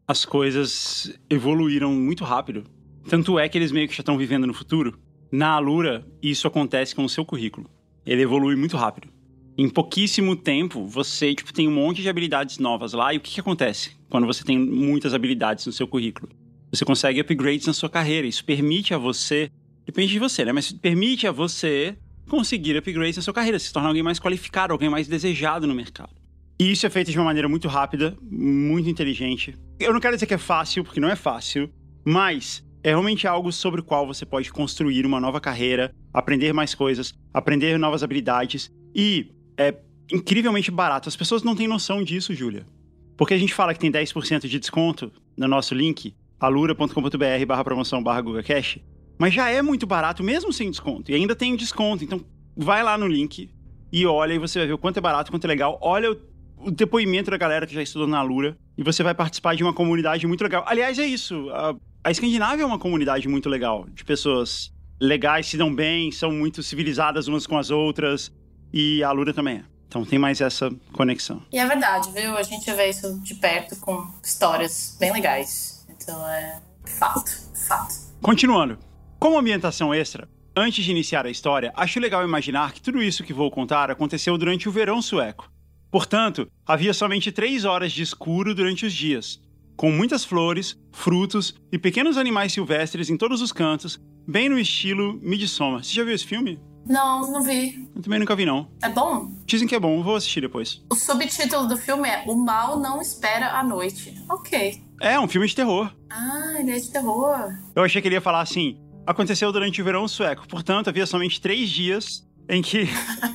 as coisas evoluíram muito rápido. Tanto é que eles meio que já estão vivendo no futuro. Na Alura, isso acontece com o seu currículo. Ele evolui muito rápido. Em pouquíssimo tempo, você tem um monte de habilidades novas lá. E o que acontece quando você tem muitas habilidades no seu currículo? Você consegue upgrades na sua carreira. Isso permite a você... Depende de você, né? Mas permite a você conseguir upgrades na sua carreira. Se tornar alguém mais qualificado, alguém mais desejado no mercado. E isso é feito de uma maneira muito rápida, muito inteligente. Eu não quero dizer que é fácil, porque não é fácil. Mas é realmente algo sobre o qual você pode construir uma nova carreira, aprender mais coisas, aprender novas habilidades. E é incrivelmente barato. As pessoas não têm noção disso, Júlia. Porque a gente fala que tem 10% de desconto no nosso link, alura.com.br/promoção/GugaCash, mas já é muito barato mesmo sem desconto. E ainda tem desconto. Então, vai lá no link e olha e você vai ver o quanto é barato, o quanto é legal. Olha o depoimento da galera que já estudou na Alura e você vai participar de uma comunidade muito legal. Aliás, é isso. A Escandinávia é uma comunidade muito legal, de pessoas legais, se dão bem, são muito civilizadas umas com as outras. E a Alura também é. Então tem mais essa conexão. E é verdade, viu? A gente vê isso de perto com histórias bem legais. Então é fato. Continuando. Como ambientação extra, antes de iniciar a história, acho legal imaginar que tudo isso que vou contar aconteceu durante o verão sueco. Portanto, havia somente 3 horas de escuro durante os dias, com muitas flores, frutos e pequenos animais silvestres em todos os cantos, bem no estilo Midsommar. Você já viu esse filme? Não vi. Eu também nunca vi, não. É bom? Dizem que é bom, eu vou assistir depois. O subtítulo do filme é O Mal Não Espera a Noite. Ok. É um filme de terror. Ah, ele é de terror. Eu achei que ele ia falar assim, aconteceu durante o verão sueco, portanto, havia somente 3 dias em que...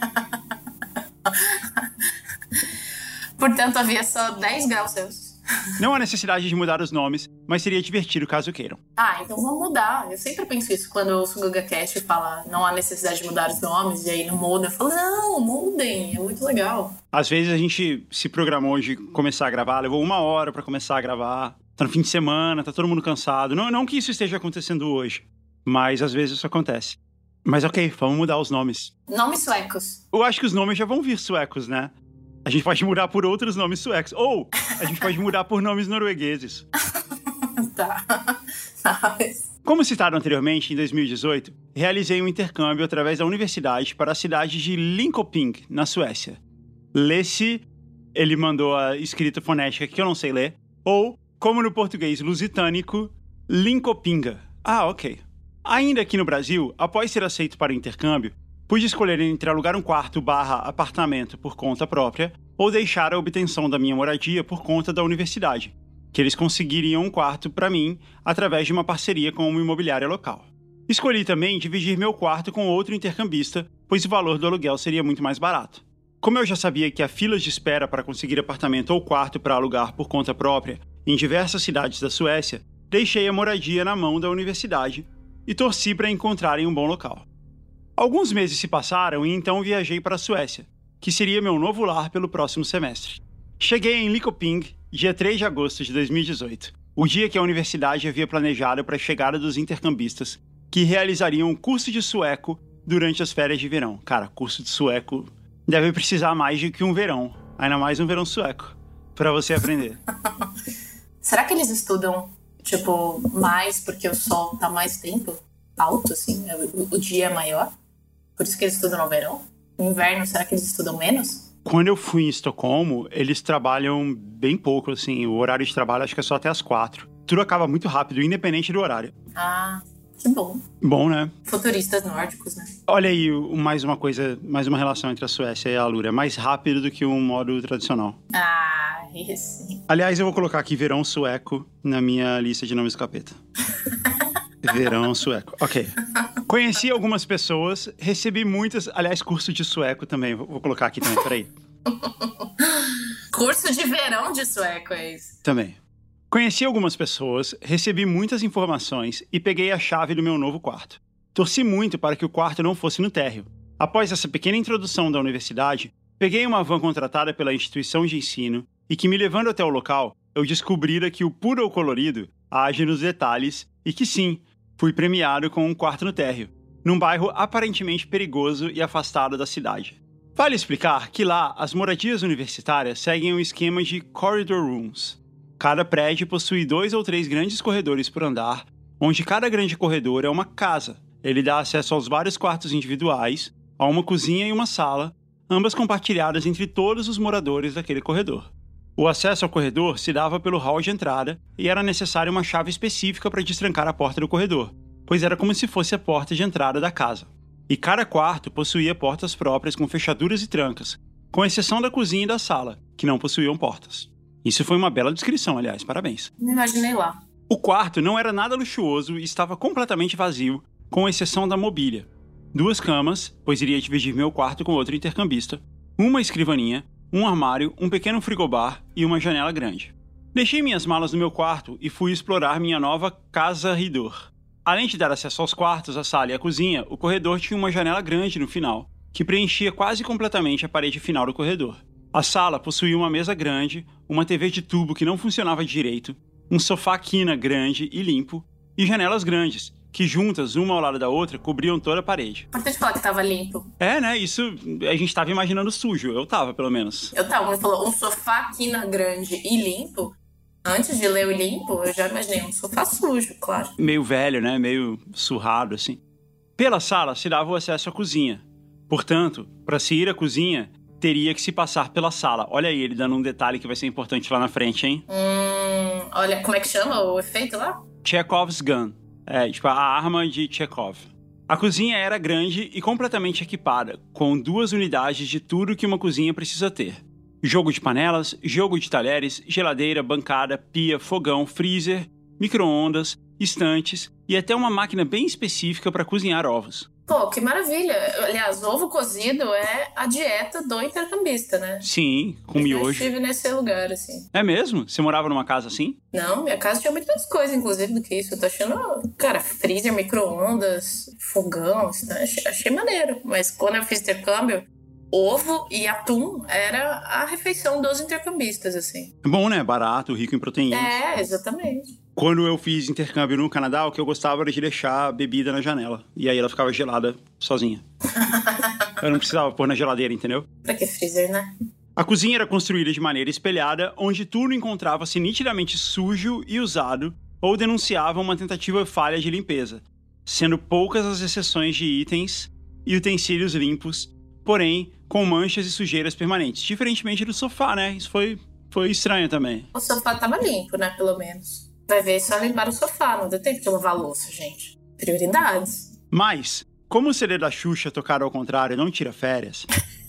Portanto, havia só 10 graus Celsius. Não há necessidade de mudar os nomes, mas seria divertido caso queiram. Ah, então vamos mudar. Eu sempre penso isso quando eu ouço o GugaCast e fala não há necessidade de mudar os nomes, e aí não muda. Eu falo, não, mudem, é muito legal. Às vezes a gente se programou de começar a gravar, levou 1 hora pra começar a gravar, tá no fim de semana, tá todo mundo cansado. Não que isso esteja acontecendo hoje, mas às vezes isso acontece. Mas ok, vamos mudar os nomes. Nomes suecos. Eu acho que os nomes já vão vir suecos, né? A gente pode mudar por outros nomes suecos. Ou a gente pode mudar por nomes noruegueses. Tá. Como citado anteriormente, em 2018, realizei um intercâmbio através da universidade para a cidade de Linköping, na Suécia. Lê-se, ele mandou a escrita fonética que eu não sei ler, ou, como no português lusitânico, Linkopinga. Ah, ok. Ainda aqui no Brasil, após ser aceito para o intercâmbio, pude escolher entre alugar um quarto/apartamento por conta própria ou deixar a obtenção da minha moradia por conta da universidade, que eles conseguiriam um quarto para mim através de uma parceria com uma imobiliária local. Escolhi também dividir meu quarto com outro intercambista, pois o valor do aluguel seria muito mais barato. Como eu já sabia que há filas de espera para conseguir apartamento ou quarto para alugar por conta própria em diversas cidades da Suécia, deixei a moradia na mão da universidade e torci para encontrarem um bom local. Alguns meses se passaram e então viajei para a Suécia, que seria meu novo lar pelo próximo semestre. Cheguei em Linköping, dia 3 de agosto de 2018, o dia que a universidade havia planejado para a chegada dos intercambistas, que realizariam um curso de sueco durante as férias de verão. Cara, curso de sueco deve precisar mais de que um verão, ainda mais um verão sueco, para você aprender. Será que eles estudam, mais porque o sol tá mais tempo alto, assim, o dia é maior? Por isso que eles estudam no verão? No inverno, será que eles estudam menos? Quando eu fui em Estocolmo, eles trabalham bem pouco, assim. O horário de trabalho acho que é só até as 4. Tudo acaba muito rápido, independente do horário. Ah, que bom. Bom, né? Futuristas nórdicos, né? Olha aí, mais uma coisa, mais uma relação entre a Suécia e a Alura. É mais rápido do que um modo tradicional. Ah, esse. Aliás, eu vou colocar aqui verão sueco na minha lista de nomes do capeta. Verão sueco. Ok. Conheci algumas pessoas, recebi muitas... Aliás, curso de sueco também. Vou colocar aqui também, peraí. Curso de verão de sueco, é isso? Também. Conheci algumas pessoas, recebi muitas informações e peguei a chave do meu novo quarto. Torci muito para que o quarto não fosse no térreo. Após essa pequena introdução da universidade, peguei uma van contratada pela instituição de ensino e que, me levando até o local, eu descobrira que o puro colorido age nos detalhes e que sim, fui premiado com um quarto no térreo, num bairro aparentemente perigoso e afastado da cidade. Vale explicar que lá as moradias universitárias seguem um esquema de corridor rooms. Cada prédio possui 2 ou 3 grandes corredores por andar, onde cada grande corredor é uma casa. Ele dá acesso aos vários quartos individuais, a uma cozinha e uma sala, ambas compartilhadas entre todos os moradores daquele corredor. O acesso ao corredor se dava pelo hall de entrada e era necessária uma chave específica para destrancar a porta do corredor, pois era como se fosse a porta de entrada da casa. E cada quarto possuía portas próprias com fechaduras e trancas, com exceção da cozinha e da sala, que não possuíam portas. Isso foi uma bela descrição, aliás, parabéns. Me imaginei lá. O quarto não era nada luxuoso e estava completamente vazio, com exceção da mobília. 2 camas, pois iria dividir meu quarto com outro intercambista, uma escrivaninha, um armário, um pequeno frigobar e uma janela grande. Deixei minhas malas no meu quarto e fui explorar minha nova casa ridor. Além de dar acesso aos quartos, à sala e à cozinha, o corredor tinha uma janela grande no final, que preenchia quase completamente a parede final do corredor. A sala possuía uma mesa grande, uma TV de tubo que não funcionava direito, um sofá quina grande e limpo, e janelas grandes, que juntas, uma ao lado da outra, cobriam toda a parede. Importante falar que tava limpo. É, né? Isso a gente tava imaginando sujo. Eu tava, pelo menos. Eu tava, quando falou um sofá quina grande e limpo, antes de ler o limpo, eu já imaginei um sofá sujo, claro. Meio velho, né? Meio surrado, assim. Pela sala se dava o acesso à cozinha. Portanto, para se ir à cozinha, teria que se passar pela sala. Olha aí, ele dando um detalhe que vai ser importante lá na frente, hein? Olha, como é que chama o efeito lá? Chekhov's gun. É, tipo a arma de Chekhov. A cozinha era grande e completamente equipada, com 2 unidades de tudo que uma cozinha precisa ter. Jogo de panelas, jogo de talheres, geladeira, bancada, pia, fogão, freezer, micro-ondas, estantes e até uma máquina bem específica para cozinhar ovos. Pô, que maravilha. Aliás, ovo cozido é a dieta do intercambista, né? Sim, com miojo. Eu estive nesse lugar, assim. É mesmo? Você morava numa casa assim? Não, minha casa tinha muito mais coisa, inclusive, do que isso. Eu tô achando, cara, freezer, micro-ondas, fogão, achei maneiro. Mas quando eu fiz intercâmbio, ovo e atum era a refeição dos intercambistas, assim. Bom, né? Barato, rico em proteínas. É, exatamente. Quando eu fiz intercâmbio no Canadá, o que eu gostava era de deixar a bebida na janela. E aí ela ficava gelada sozinha. Eu não precisava pôr na geladeira, entendeu? Pra que freezer, né? A cozinha era construída de maneira espelhada, onde tudo encontrava-se nitidamente sujo e usado, ou denunciava uma tentativa falha de limpeza, sendo poucas as exceções de itens e utensílios limpos, porém com manchas e sujeiras permanentes. Diferentemente do sofá, né? Isso foi estranho também. O sofá tava limpo, né? Pelo menos. Vai ver só limpar o sofá, não deu tempo de lavar a louça, gente. Prioridades. Mas, como o CD da Xuxa tocar ao contrário não tira férias,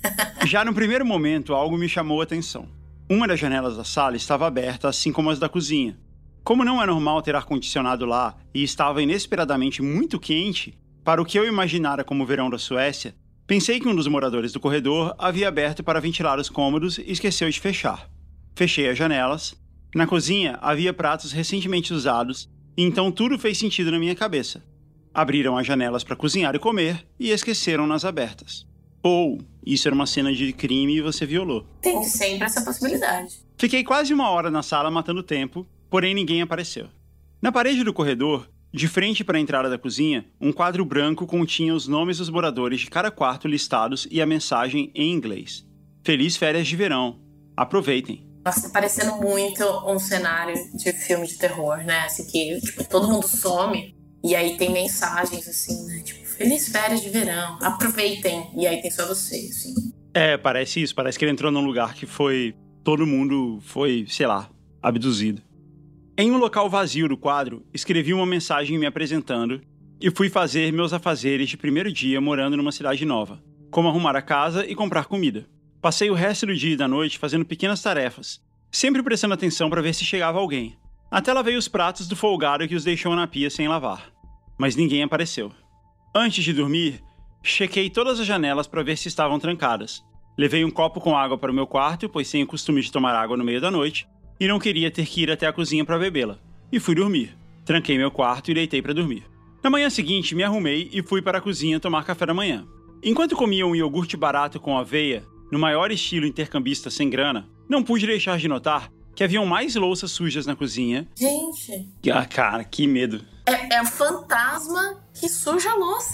já no primeiro momento algo me chamou a atenção. Uma das janelas da sala estava aberta, assim como as da cozinha. Como não é normal ter ar-condicionado lá e estava inesperadamente muito quente, para o que eu imaginara como o verão da Suécia, pensei que um dos moradores do corredor havia aberto para ventilar os cômodos e esqueceu de fechar. Fechei as janelas. Na cozinha havia pratos recentemente usados, e então tudo fez sentido na minha cabeça. Abriram as janelas para cozinhar e comer e esqueceram-nas abertas. Ou isso era uma cena de crime e você violou. Tem sempre essa possibilidade. Fiquei quase 1 hora na sala matando tempo, porém ninguém apareceu. Na parede do corredor, de frente para a entrada da cozinha, um quadro branco continha os nomes dos moradores de cada quarto listados e a mensagem em inglês. Feliz férias de verão. Aproveitem. Nossa, tá parecendo muito um cenário de filme de terror, né? Assim que, tipo, todo mundo some e aí tem mensagens assim, né? Tipo, feliz férias de verão, aproveitem. E aí tem só você, assim. É, parece isso. Parece que ele entrou num lugar que todo mundo foi, sei lá, abduzido. Em um local vazio do quadro, escrevi uma mensagem me apresentando e fui fazer meus afazeres de primeiro dia morando numa cidade nova, como arrumar a casa e comprar comida. Passei o resto do dia e da noite fazendo pequenas tarefas, sempre prestando atenção para ver se chegava alguém. Até lavei os pratos do folgado que os deixou na pia sem lavar. Mas ninguém apareceu. Antes de dormir, chequei todas as janelas para ver se estavam trancadas. Levei um copo com água para o meu quarto, pois tenho o costume de tomar água no meio da noite, e não queria ter que ir até a cozinha para bebê-la. E fui dormir. Tranquei meu quarto e deitei para dormir. Na manhã seguinte, me arrumei e fui para a cozinha tomar café da manhã. Enquanto comia um iogurte barato com aveia, no maior estilo intercambista sem grana, não pude deixar de notar que haviam mais louças sujas na cozinha. Gente. Ah, cara, que medo. É o fantasma que suja a louça.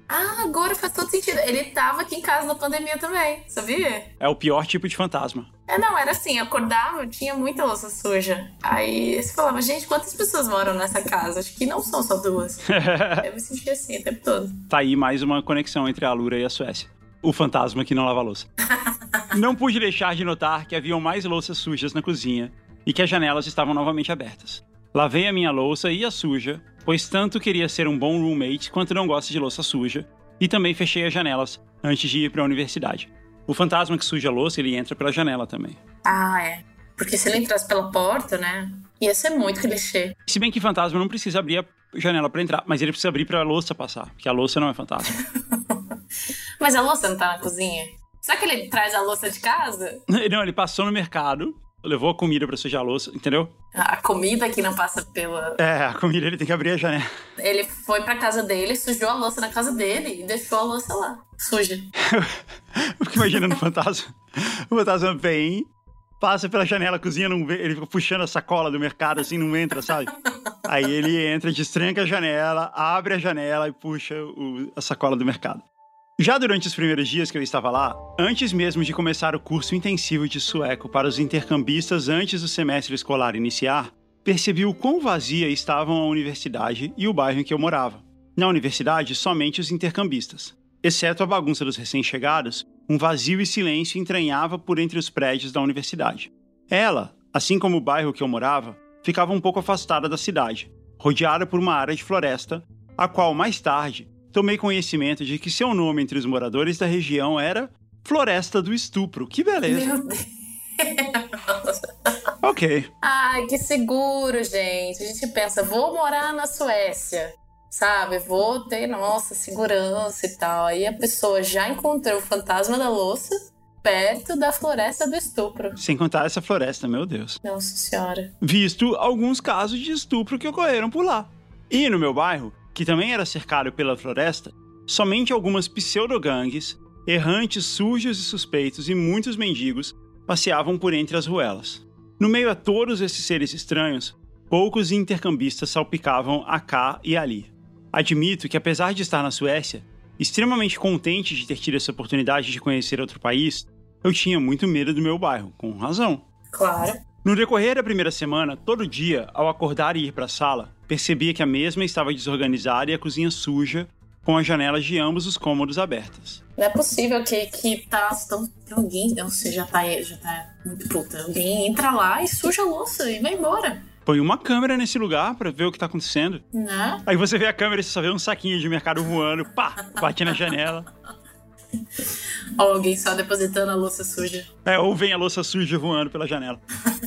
Ah, agora faz todo sentido. Ele tava aqui em casa na pandemia também, sabia? É o pior tipo de fantasma. Não, era assim, eu acordava, tinha muita louça suja. Aí você falava, gente, quantas pessoas moram nessa casa? Acho que não são só 2. Eu me sentia assim o tempo todo. Tá aí mais uma conexão entre a Allura e a Suécia. O fantasma que não lava a louça. Não pude deixar de notar que haviam mais louças sujas na cozinha e que as janelas estavam novamente abertas. Lavei a minha louça e a suja, pois tanto queria ser um bom roommate quanto não gosto de louça suja, e também fechei as janelas antes de ir para a universidade. O fantasma que suja a louça, ele entra pela janela também. Ah, é. Porque se ele entrasse pela porta, né, ia ser muito clichê. Se bem que fantasma não precisa abrir a janela para entrar, mas ele precisa abrir para a louça passar, porque a louça não é fantasma. Mas a louça não tá na cozinha? Será que ele traz a louça de casa? Não, ele passou no mercado, levou a comida pra sujar a louça, entendeu? A comida que não passa pela... A comida ele tem que abrir a janela. Ele foi pra casa dele, sujou a louça na casa dele e deixou a louça lá, suja. Eu fico imaginando o fantasma. O fantasma vem, passa pela janela, cozinha, não vê, ele fica puxando a sacola do mercado, assim, não entra, sabe? Aí ele entra, destranca a janela, abre a janela e puxa a sacola do mercado. Já durante os primeiros dias que eu estava lá, antes mesmo de começar o curso intensivo de sueco para os intercambistas antes do semestre escolar iniciar, percebi o quão vazia estavam a universidade e o bairro em que eu morava. Na universidade, somente os intercambistas. Exceto a bagunça dos recém-chegados, um vazio e silêncio entranhava por entre os prédios da universidade. Ela, assim como o bairro que eu morava, ficava um pouco afastada da cidade, rodeada por uma área de floresta, a qual mais tarde tomei conhecimento de que seu nome entre os moradores da região era Floresta do Estupro. Que beleza. Meu Deus. Ok. Ai, que seguro, gente. A gente pensa, vou morar na Suécia, sabe? Vou ter, nossa, segurança e tal. Aí a pessoa já encontrou o fantasma da louça perto da Floresta do Estupro. Sem contar essa floresta, meu Deus. Nossa Senhora. Visto alguns casos de estupro que ocorreram por lá. E no meu bairro, que também era cercado pela floresta, somente algumas pseudogangues, errantes sujos e suspeitos e muitos mendigos passeavam por entre as ruelas. No meio a todos esses seres estranhos, poucos intercambistas salpicavam a cá e ali. Admito que, apesar de estar na Suécia, extremamente contente de ter tido essa oportunidade de conhecer outro país, eu tinha muito medo do meu bairro, com razão. Claro. No decorrer da primeira semana, todo dia, ao acordar e ir para a sala, percebia que a mesma estava desorganizada e a cozinha suja, com as janelas de ambos os cômodos abertas. Não é possível que tá... Tem alguém... Você já tá muito puta. Alguém entra lá e suja a louça e vai embora. Põe uma câmera nesse lugar pra ver o que tá acontecendo. Né? Aí você vê a câmera e você só vê um saquinho de mercado voando, pá, bate na janela. Ou alguém só depositando a louça suja. Ou vem a louça suja voando pela janela.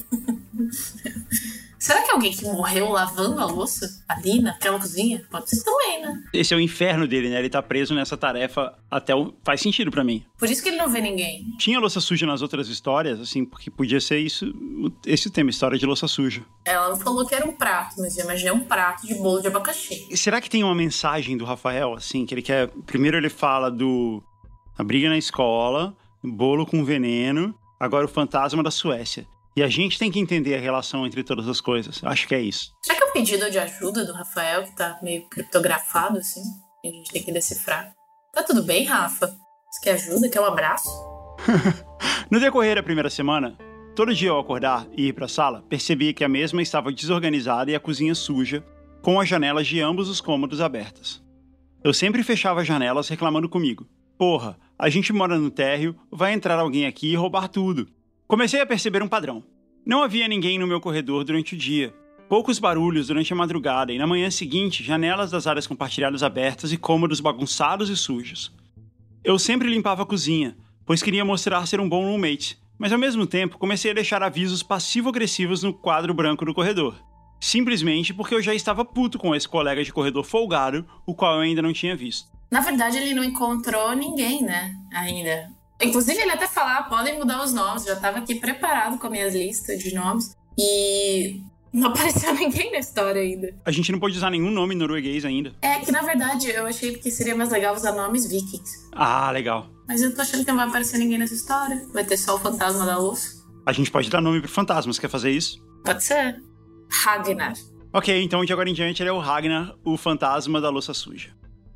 Será que é alguém que morreu lavando a louça ali naquela cozinha? Pode ser também, né? Esse é o inferno dele, né? Ele tá preso nessa tarefa até o... Faz sentido pra mim. Por isso que ele não vê ninguém. Tinha louça suja nas outras histórias, assim, porque podia ser isso, esse tema, história de louça suja. Ela não falou que era um prato, mas eu imaginei um prato de bolo de abacaxi. E será que tem uma mensagem do Rafael, assim, que ele quer... Primeiro ele fala a briga na escola, bolo com veneno, agora o fantasma da Suécia. E a gente tem que entender a relação entre todas as coisas. Acho que é isso. Será que é um pedido de ajuda do Rafael, que tá meio criptografado, assim? A gente tem que decifrar. Tá tudo bem, Rafa? Você quer ajuda? Quer um abraço? No decorrer da primeira semana, todo dia ao acordar e ir pra sala, percebi que a mesma estava desorganizada e a cozinha suja, com as janelas de ambos os cômodos abertas. Eu sempre fechava as janelas reclamando comigo. Porra, a gente mora no térreo, vai entrar alguém aqui e roubar tudo. Comecei a perceber um padrão. Não havia ninguém no meu corredor durante o dia. Poucos barulhos durante a madrugada e na manhã seguinte, janelas das áreas compartilhadas abertas e cômodos bagunçados e sujos. Eu sempre limpava a cozinha, pois queria mostrar ser um bom roommate, mas ao mesmo tempo comecei a deixar avisos passivo-agressivos no quadro branco do corredor. Simplesmente porque eu já estava puto com esse colega de corredor folgado, o qual eu ainda não tinha visto. Na verdade, ele não encontrou ninguém, né? Ainda. Inclusive, ele até falava, podem mudar os nomes. Já tava aqui preparado com as minhas listas de nomes. E não apareceu ninguém na história ainda. A gente não pode usar nenhum nome norueguês ainda. É que, na verdade, eu achei que seria mais legal usar nomes vikings. Ah, legal. Mas eu tô achando que não vai aparecer ninguém nessa história. Vai ter só o fantasma da louça. A gente pode dar nome pro fantasma. Você quer fazer isso? Pode ser. Ragnar. Ok, então de agora em diante ele é o Ragnar, o fantasma da louça suja.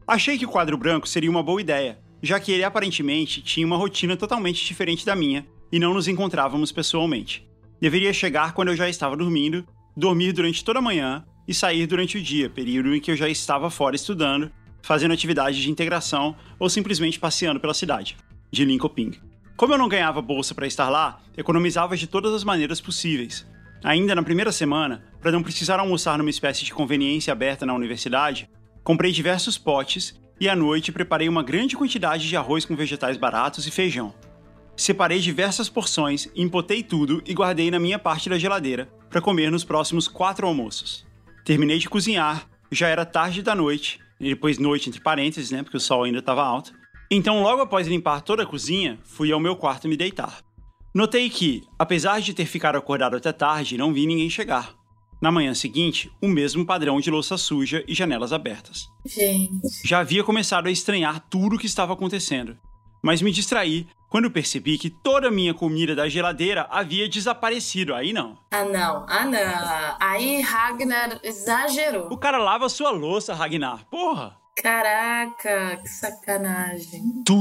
Achei que o quadro branco seria uma boa ideia, já que ele aparentemente tinha uma rotina totalmente diferente da minha e não nos encontrávamos pessoalmente. Deveria chegar quando eu já estava dormindo, dormir durante toda a manhã e sair durante o dia, período em que eu já estava fora estudando, fazendo atividades de integração ou simplesmente passeando pela cidade, de Linkoping. Como eu não ganhava bolsa para estar lá, economizava de todas as maneiras possíveis. Ainda na primeira semana, para não precisar almoçar numa espécie de conveniência aberta na universidade, comprei diversos potes e à noite preparei uma grande quantidade de arroz com vegetais baratos e feijão. Separei diversas porções, empotei tudo e guardei na minha parte da geladeira para comer nos próximos 4 almoços. Terminei de cozinhar, já era tarde da noite, e depois noite entre parênteses, né, porque o sol ainda estava alto. Então, logo após limpar toda a cozinha, fui ao meu quarto me deitar. Notei que, apesar de ter ficado acordado até tarde, não vi ninguém chegar. Na manhã seguinte, o mesmo padrão de louça suja e janelas abertas. Gente. Já havia começado a estranhar tudo o que estava acontecendo, mas me distraí quando percebi que toda a minha comida da geladeira havia desaparecido. Aí não. Ah, não. Aí Ragnar exagerou. O cara lava sua louça, Ragnar. Porra! Caraca, que sacanagem.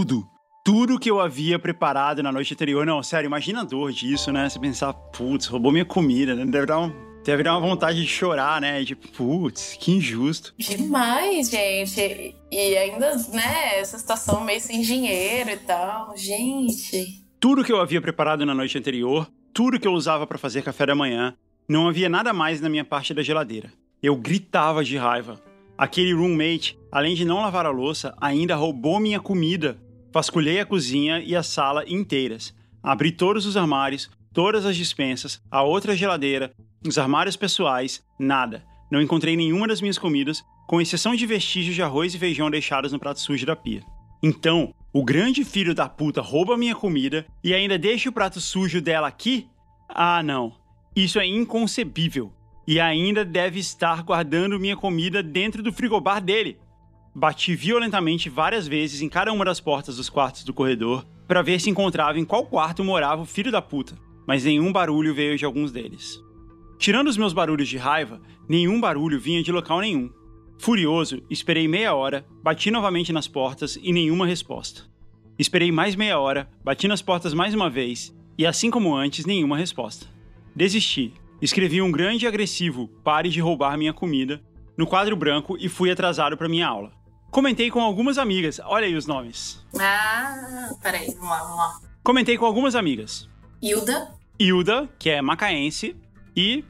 Tudo que eu havia preparado na noite anterior. Não, sério, imagina a dor disso, né? Você pensar, putz, roubou minha comida, né? Deve dar uma vontade de chorar, né? Tipo, putz, que injusto. Demais, gente. E ainda, né, essa situação meio sem dinheiro e tal. Gente. Tudo que eu havia preparado na noite anterior, tudo que eu usava para fazer café da manhã, não havia nada mais na minha parte da geladeira. Eu gritava de raiva. Aquele roommate, além de não lavar a louça, ainda roubou minha comida. Vasculhei a cozinha e a sala inteiras. Abri todos os armários, todas as despensas, a outra geladeira, os armários pessoais, nada. Não encontrei nenhuma das minhas comidas, com exceção de vestígios de arroz e feijão deixados no prato sujo da pia. Então, o grande filho da puta rouba minha comida e ainda deixa o prato sujo dela aqui? Ah, não. Isso é inconcebível. E ainda deve estar guardando minha comida dentro do frigobar dele. Bati violentamente várias vezes em cada uma das portas dos quartos do corredor para ver se encontrava em qual quarto morava o filho da puta, mas nenhum barulho veio de alguns deles. Tirando os meus barulhos de raiva, nenhum barulho vinha de local nenhum. Furioso, esperei meia hora, bati novamente nas portas e nenhuma resposta. Esperei mais meia hora, bati nas portas mais uma vez e, assim como antes, nenhuma resposta. Desisti. Escrevi um grande e agressivo "pare de roubar minha comida" no quadro branco e fui atrasado para minha aula. Comentei com algumas amigas, olha aí os nomes. Peraí, vamos lá. Comentei com algumas amigas. Hilda, que é macaense, e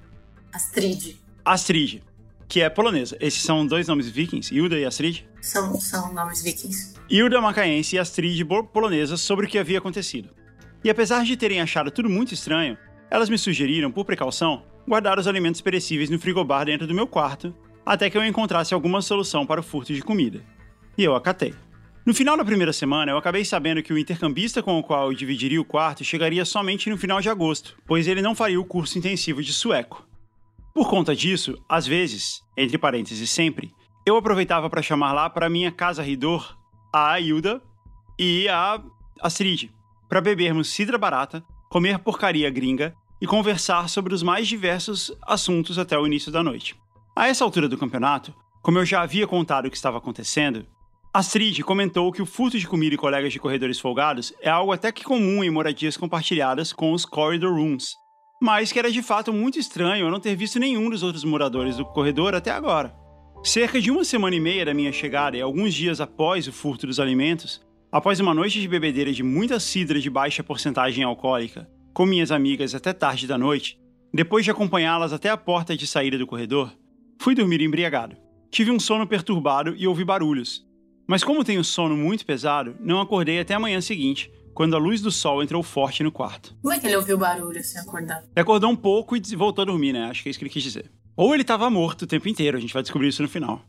Astrid, que é polonesa. Esses são 2 nomes vikings, Hilda e Astrid? São nomes vikings. Hilda macaense e Astrid polonesa sobre o que havia acontecido. E apesar de terem achado tudo muito estranho, elas me sugeriram, por precaução, guardar os alimentos perecíveis no frigobar dentro do meu quarto, até que eu encontrasse alguma solução para o furto de comida. E eu acatei. No final da primeira semana, eu acabei sabendo que o intercambista com o qual eu dividiria o quarto chegaria somente no final de agosto, pois ele não faria o curso intensivo de sueco. Por conta disso, às vezes, entre parênteses sempre, eu aproveitava para chamar lá para minha casa ridor a Hilda e a Astrid, para bebermos cidra barata, comer porcaria gringa e conversar sobre os mais diversos assuntos até o início da noite. A essa altura do campeonato, como eu já havia contado o que estava acontecendo, Astrid comentou que o furto de comida e colegas de corredores folgados é algo até que comum em moradias compartilhadas com os corridor rooms, mas que era de fato muito estranho eu não ter visto nenhum dos outros moradores do corredor até agora. Cerca de 1 semana e meia da minha chegada e alguns dias após o furto dos alimentos, após uma noite de bebedeira de muita cidra de baixa porcentagem alcoólica, com minhas amigas até tarde da noite, depois de acompanhá-las até a porta de saída do corredor, fui dormir embriagado. Tive um sono perturbado e ouvi barulhos. Mas como tenho sono muito pesado, não acordei até a manhã seguinte, quando a luz do sol entrou forte no quarto. Como é que ele ouviu barulho sem acordar? Ele acordou um pouco e voltou a dormir, né? Acho que é isso que ele quis dizer. Ou ele estava morto o tempo inteiro, a gente vai descobrir isso no final.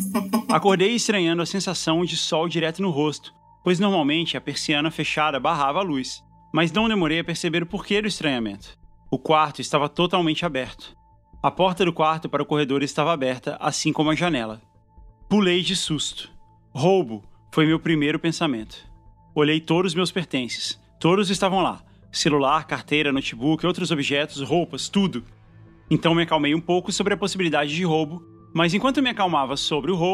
Acordei estranhando a sensação de sol direto no rosto, pois normalmente a persiana fechada barrava a luz. Mas não demorei a perceber o porquê do estranhamento. O quarto estava totalmente aberto. A porta do quarto para o corredor estava aberta, assim como a janela. Pulei de susto. Roubo foi meu primeiro pensamento. Olhei todos os meus pertences. Todos estavam lá. Celular, carteira, notebook, outros objetos, roupas, tudo. Então me acalmei um pouco sobre a possibilidade de roubo, mas enquanto me acalmava sobre o roubo,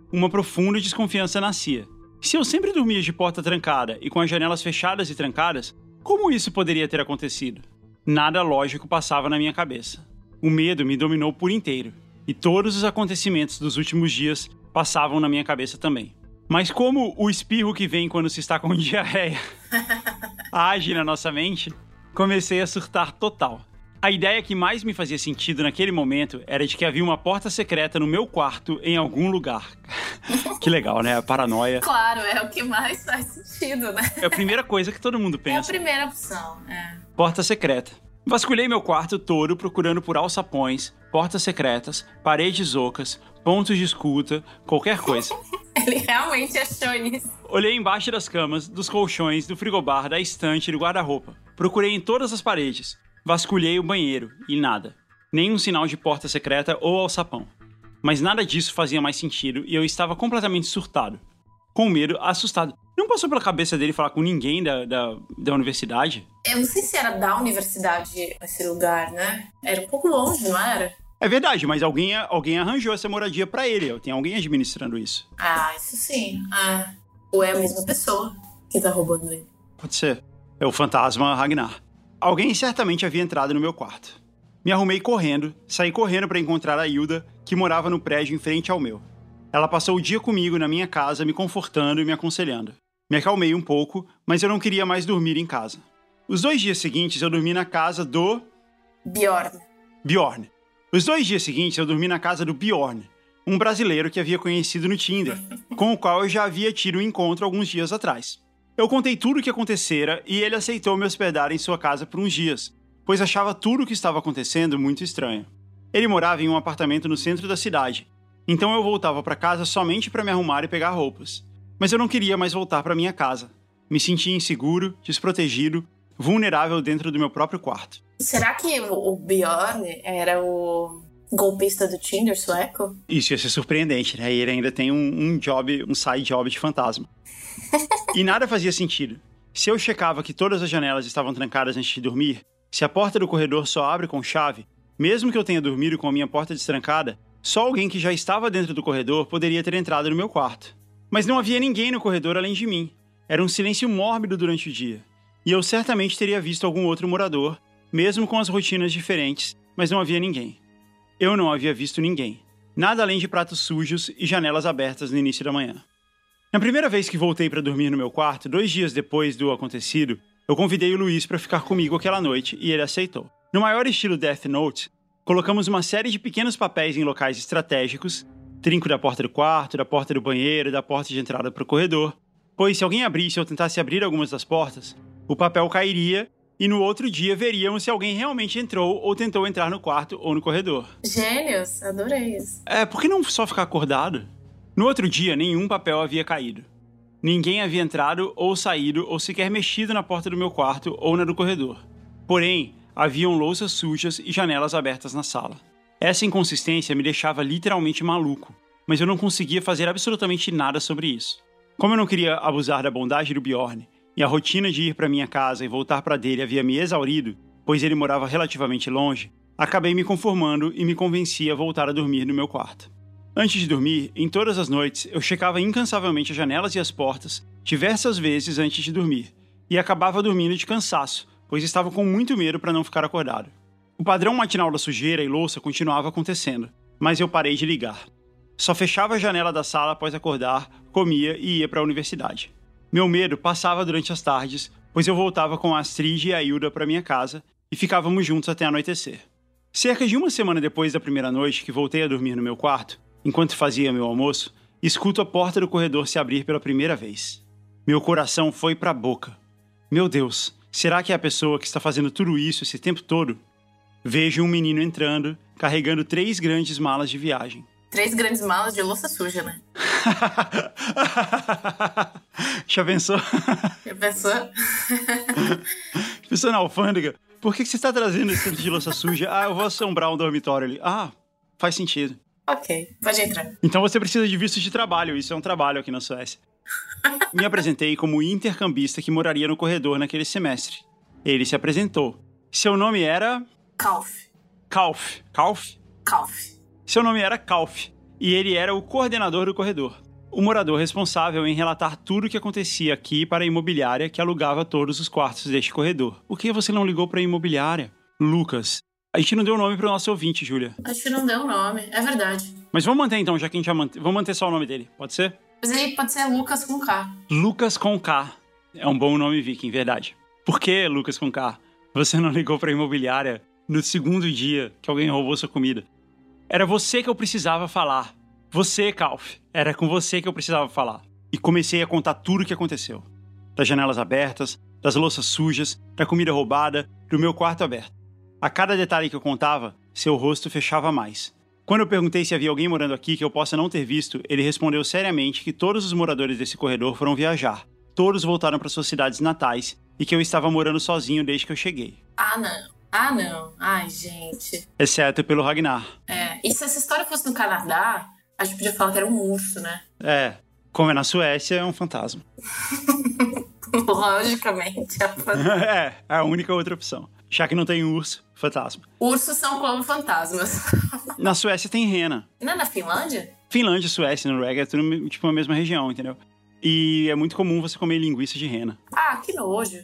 uma profunda desconfiança nascia. Se eu sempre dormia de porta trancada e com as janelas fechadas e trancadas, como isso poderia ter acontecido? Nada lógico passava na minha cabeça. O medo me dominou por inteiro, e todos os acontecimentos dos últimos dias passavam na minha cabeça também. Mas como o espirro que vem quando se está com diarreia age na nossa mente, comecei a surtar total. A ideia que mais me fazia sentido naquele momento era de que havia uma porta secreta no meu quarto em algum lugar. Que legal, né? A paranoia. Claro, é o que mais faz sentido, né? É a primeira coisa que todo mundo pensa. É a primeira opção, Porta secreta. Vasculhei meu quarto todo procurando por alçapões, portas secretas, paredes ocas, pontos de escuta, qualquer coisa. Ele realmente achou isso. Olhei embaixo das camas, dos colchões, do frigobar, da estante e do guarda-roupa. Procurei em todas as paredes. Vasculhei o banheiro e nada. Nenhum sinal de porta secreta ou alçapão. Mas nada disso fazia mais sentido e eu estava completamente surtado. Com medo, assustado. Não passou pela cabeça dele falar com ninguém da universidade? Eu não sei se era da universidade esse lugar, né? Era um pouco longe, não era? É verdade, mas alguém arranjou essa moradia pra ele. Tem alguém administrando isso. Ah, isso sim. Ou é a mesma pessoa que tá roubando ele. Pode ser. É o fantasma Ragnar. Alguém certamente havia entrado no meu quarto. Me arrumei correndo, saí correndo para encontrar a Hilda, que morava no prédio em frente ao meu. Ela passou o dia comigo na minha casa, me confortando e me aconselhando. Me acalmei um pouco, mas eu não queria mais dormir em casa. Os 2 dias seguintes eu dormi na casa do... Bjorn. Os 2 dias seguintes eu dormi na casa do Bjorn, um brasileiro que havia conhecido no Tinder, com o qual eu já havia tido um encontro alguns dias atrás. Eu contei tudo o que acontecera e ele aceitou me hospedar em sua casa por uns dias, pois achava tudo o que estava acontecendo muito estranho. Ele morava em um apartamento no centro da cidade, então eu voltava para casa somente para me arrumar e pegar roupas. Mas eu não queria mais voltar para minha casa. Me sentia inseguro, desprotegido, vulnerável dentro do meu próprio quarto. Será que o Bjorn era o golpista do Tinder sueco? Isso ia ser surpreendente, né? E ele ainda tem um side job de fantasma. E nada fazia sentido. Se eu checava que todas as janelas estavam trancadas antes de dormir, se a porta do corredor só abre com chave, mesmo que eu tenha dormido com a minha porta destrancada, só alguém que já estava dentro do corredor poderia ter entrado no meu quarto. Mas não havia ninguém no corredor além de mim. Era um silêncio mórbido durante o dia. E eu certamente teria visto algum outro morador, mesmo com as rotinas diferentes, mas não havia ninguém. Eu não havia visto ninguém. Nada além de pratos sujos e janelas abertas no início da manhã. Na primeira vez que voltei para dormir no meu quarto, 2 dias depois do acontecido, eu convidei o Luiz para ficar comigo aquela noite e ele aceitou. No maior estilo Death Note, colocamos uma série de pequenos papéis em locais estratégicos, trinco da porta do quarto, da porta do banheiro, da porta de entrada para o corredor, pois se alguém abrisse ou tentasse abrir algumas das portas, o papel cairia e no outro dia veríamos se alguém realmente entrou ou tentou entrar no quarto ou no corredor. Gênios, adorei isso. Por que não só ficar acordado? No outro dia, nenhum papel havia caído. Ninguém havia entrado ou saído ou sequer mexido na porta do meu quarto ou na do corredor. Porém, haviam louças sujas e janelas abertas na sala. Essa inconsistência me deixava literalmente maluco, mas eu não conseguia fazer absolutamente nada sobre isso. Como eu não queria abusar da bondade do Bjorn, e a rotina de ir para minha casa e voltar para dele havia me exaurido, pois ele morava relativamente longe, acabei me conformando e me convenci a voltar a dormir no meu quarto. Antes de dormir, em todas as noites, eu checava incansavelmente as janelas e as portas, diversas vezes antes de dormir, e acabava dormindo de cansaço, pois estava com muito medo para não ficar acordado. O padrão matinal da sujeira e louça continuava acontecendo, mas eu parei de ligar. Só fechava a janela da sala após acordar, comia e ia para a universidade. Meu medo passava durante as tardes, pois eu voltava com a Astrid e a Hilda para minha casa e ficávamos juntos até anoitecer. Cerca de uma semana depois da primeira noite que voltei a dormir no meu quarto, enquanto fazia meu almoço, escuto a porta do corredor se abrir pela primeira vez. Meu coração foi para a boca. Meu Deus, será que é a pessoa que está fazendo tudo isso esse tempo todo? Vejo um menino entrando, carregando 3 grandes malas de viagem. 3 grandes malas de louça suja, né? Já pensou? Já pensou? Pensou na alfândega? Por que você está trazendo esse tanto de louça suja? Eu vou assombrar um dormitório ali. Faz sentido. Ok, pode entrar. Então você precisa de visto de trabalho. Isso é um trabalho aqui na Suécia. Me apresentei como intercambista que moraria no corredor naquele semestre. Ele se apresentou. Seu nome era... Kauf. Kauf. Kauf. Seu nome era Kauf. e ele era o coordenador do corredor, o morador responsável em relatar tudo o que acontecia aqui para a imobiliária que alugava todos os quartos deste corredor. Por que você não ligou para a imobiliária? Lucas, a gente não deu nome para o nosso ouvinte, Júlia. A gente não deu nome, é verdade. Mas vamos manter então, já que a gente já vamos manter só o nome dele, pode ser? Mas aí pode ser Lucas com K. Lucas com K. É um bom nome viking, verdade. Por que, Lucas com K, você não ligou para a imobiliária no segundo dia que alguém roubou sua comida? Era você que eu precisava falar. Você, Kalf. Era com você que eu precisava falar. E comecei a contar tudo o que aconteceu. Das janelas abertas, das louças sujas, da comida roubada, do meu quarto aberto. A cada detalhe que eu contava, seu rosto fechava mais. Quando eu perguntei se havia alguém morando aqui que eu possa não ter visto, ele respondeu seriamente que todos os moradores desse corredor foram viajar. Todos voltaram para suas cidades natais e que eu estava morando sozinho desde que eu cheguei. Ah, não. Ah, não. Ai, gente. Exceto pelo Ragnar. E se essa história fosse no Canadá, a gente podia falar que era um urso, né? Como é na Suécia, é um fantasma. Logicamente. É a única outra opção. Já que não tem urso, fantasma. Ursos são como fantasmas. Na Suécia tem rena. Não é na Finlândia? Finlândia, Suécia, Noruega, é tudo tipo a mesma região, entendeu? E é muito comum você comer linguiça de rena. Ah, que nojo.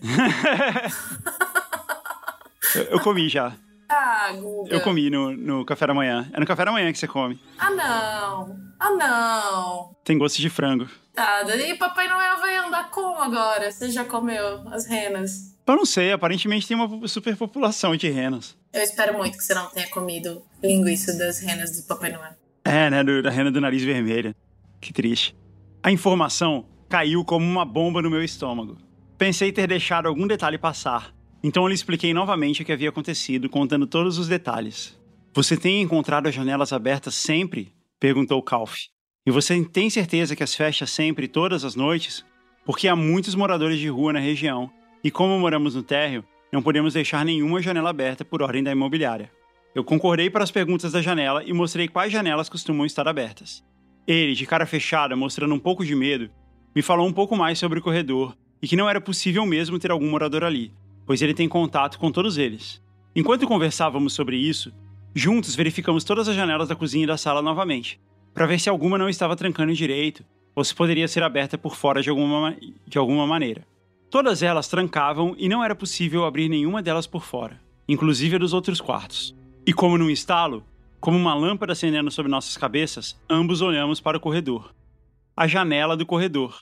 Eu comi já. Ah, Guga. Eu comi no café da manhã. É no café da manhã que você come. Ah, não. Ah, não. Tem gosto de frango. Tá, e Papai Noel vai andar como agora? Você já comeu as renas? Eu não sei, aparentemente tem uma superpopulação de renas. Eu espero muito que você não tenha comido linguiça das renas do Papai Noel. Né, da rena do nariz vermelho. Que triste. A informação caiu como uma bomba no meu estômago. Pensei ter deixado algum detalhe passar. Então eu lhe expliquei novamente o que havia acontecido, contando todos os detalhes. Você tem encontrado as janelas abertas sempre? Perguntou Kalf. E você tem certeza que as fecha sempre, todas as noites? Porque há muitos moradores de rua na região, e como moramos no térreo, não podemos deixar nenhuma janela aberta por ordem da imobiliária. Eu concordei para as perguntas da janela e mostrei quais janelas costumam estar abertas. Ele, de cara fechada, mostrando um pouco de medo, me falou um pouco mais sobre o corredor e que não era possível mesmo ter algum morador ali, pois ele tem contato com todos eles. Enquanto conversávamos sobre isso, juntos verificamos todas as janelas da cozinha e da sala novamente, para ver se alguma não estava trancando direito ou se poderia ser aberta por fora de alguma maneira. Todas elas trancavam e não era possível abrir nenhuma delas por fora, inclusive a dos outros quartos. E como num estalo, como uma lâmpada acendendo sobre nossas cabeças, ambos olhamos para o corredor. A janela do corredor.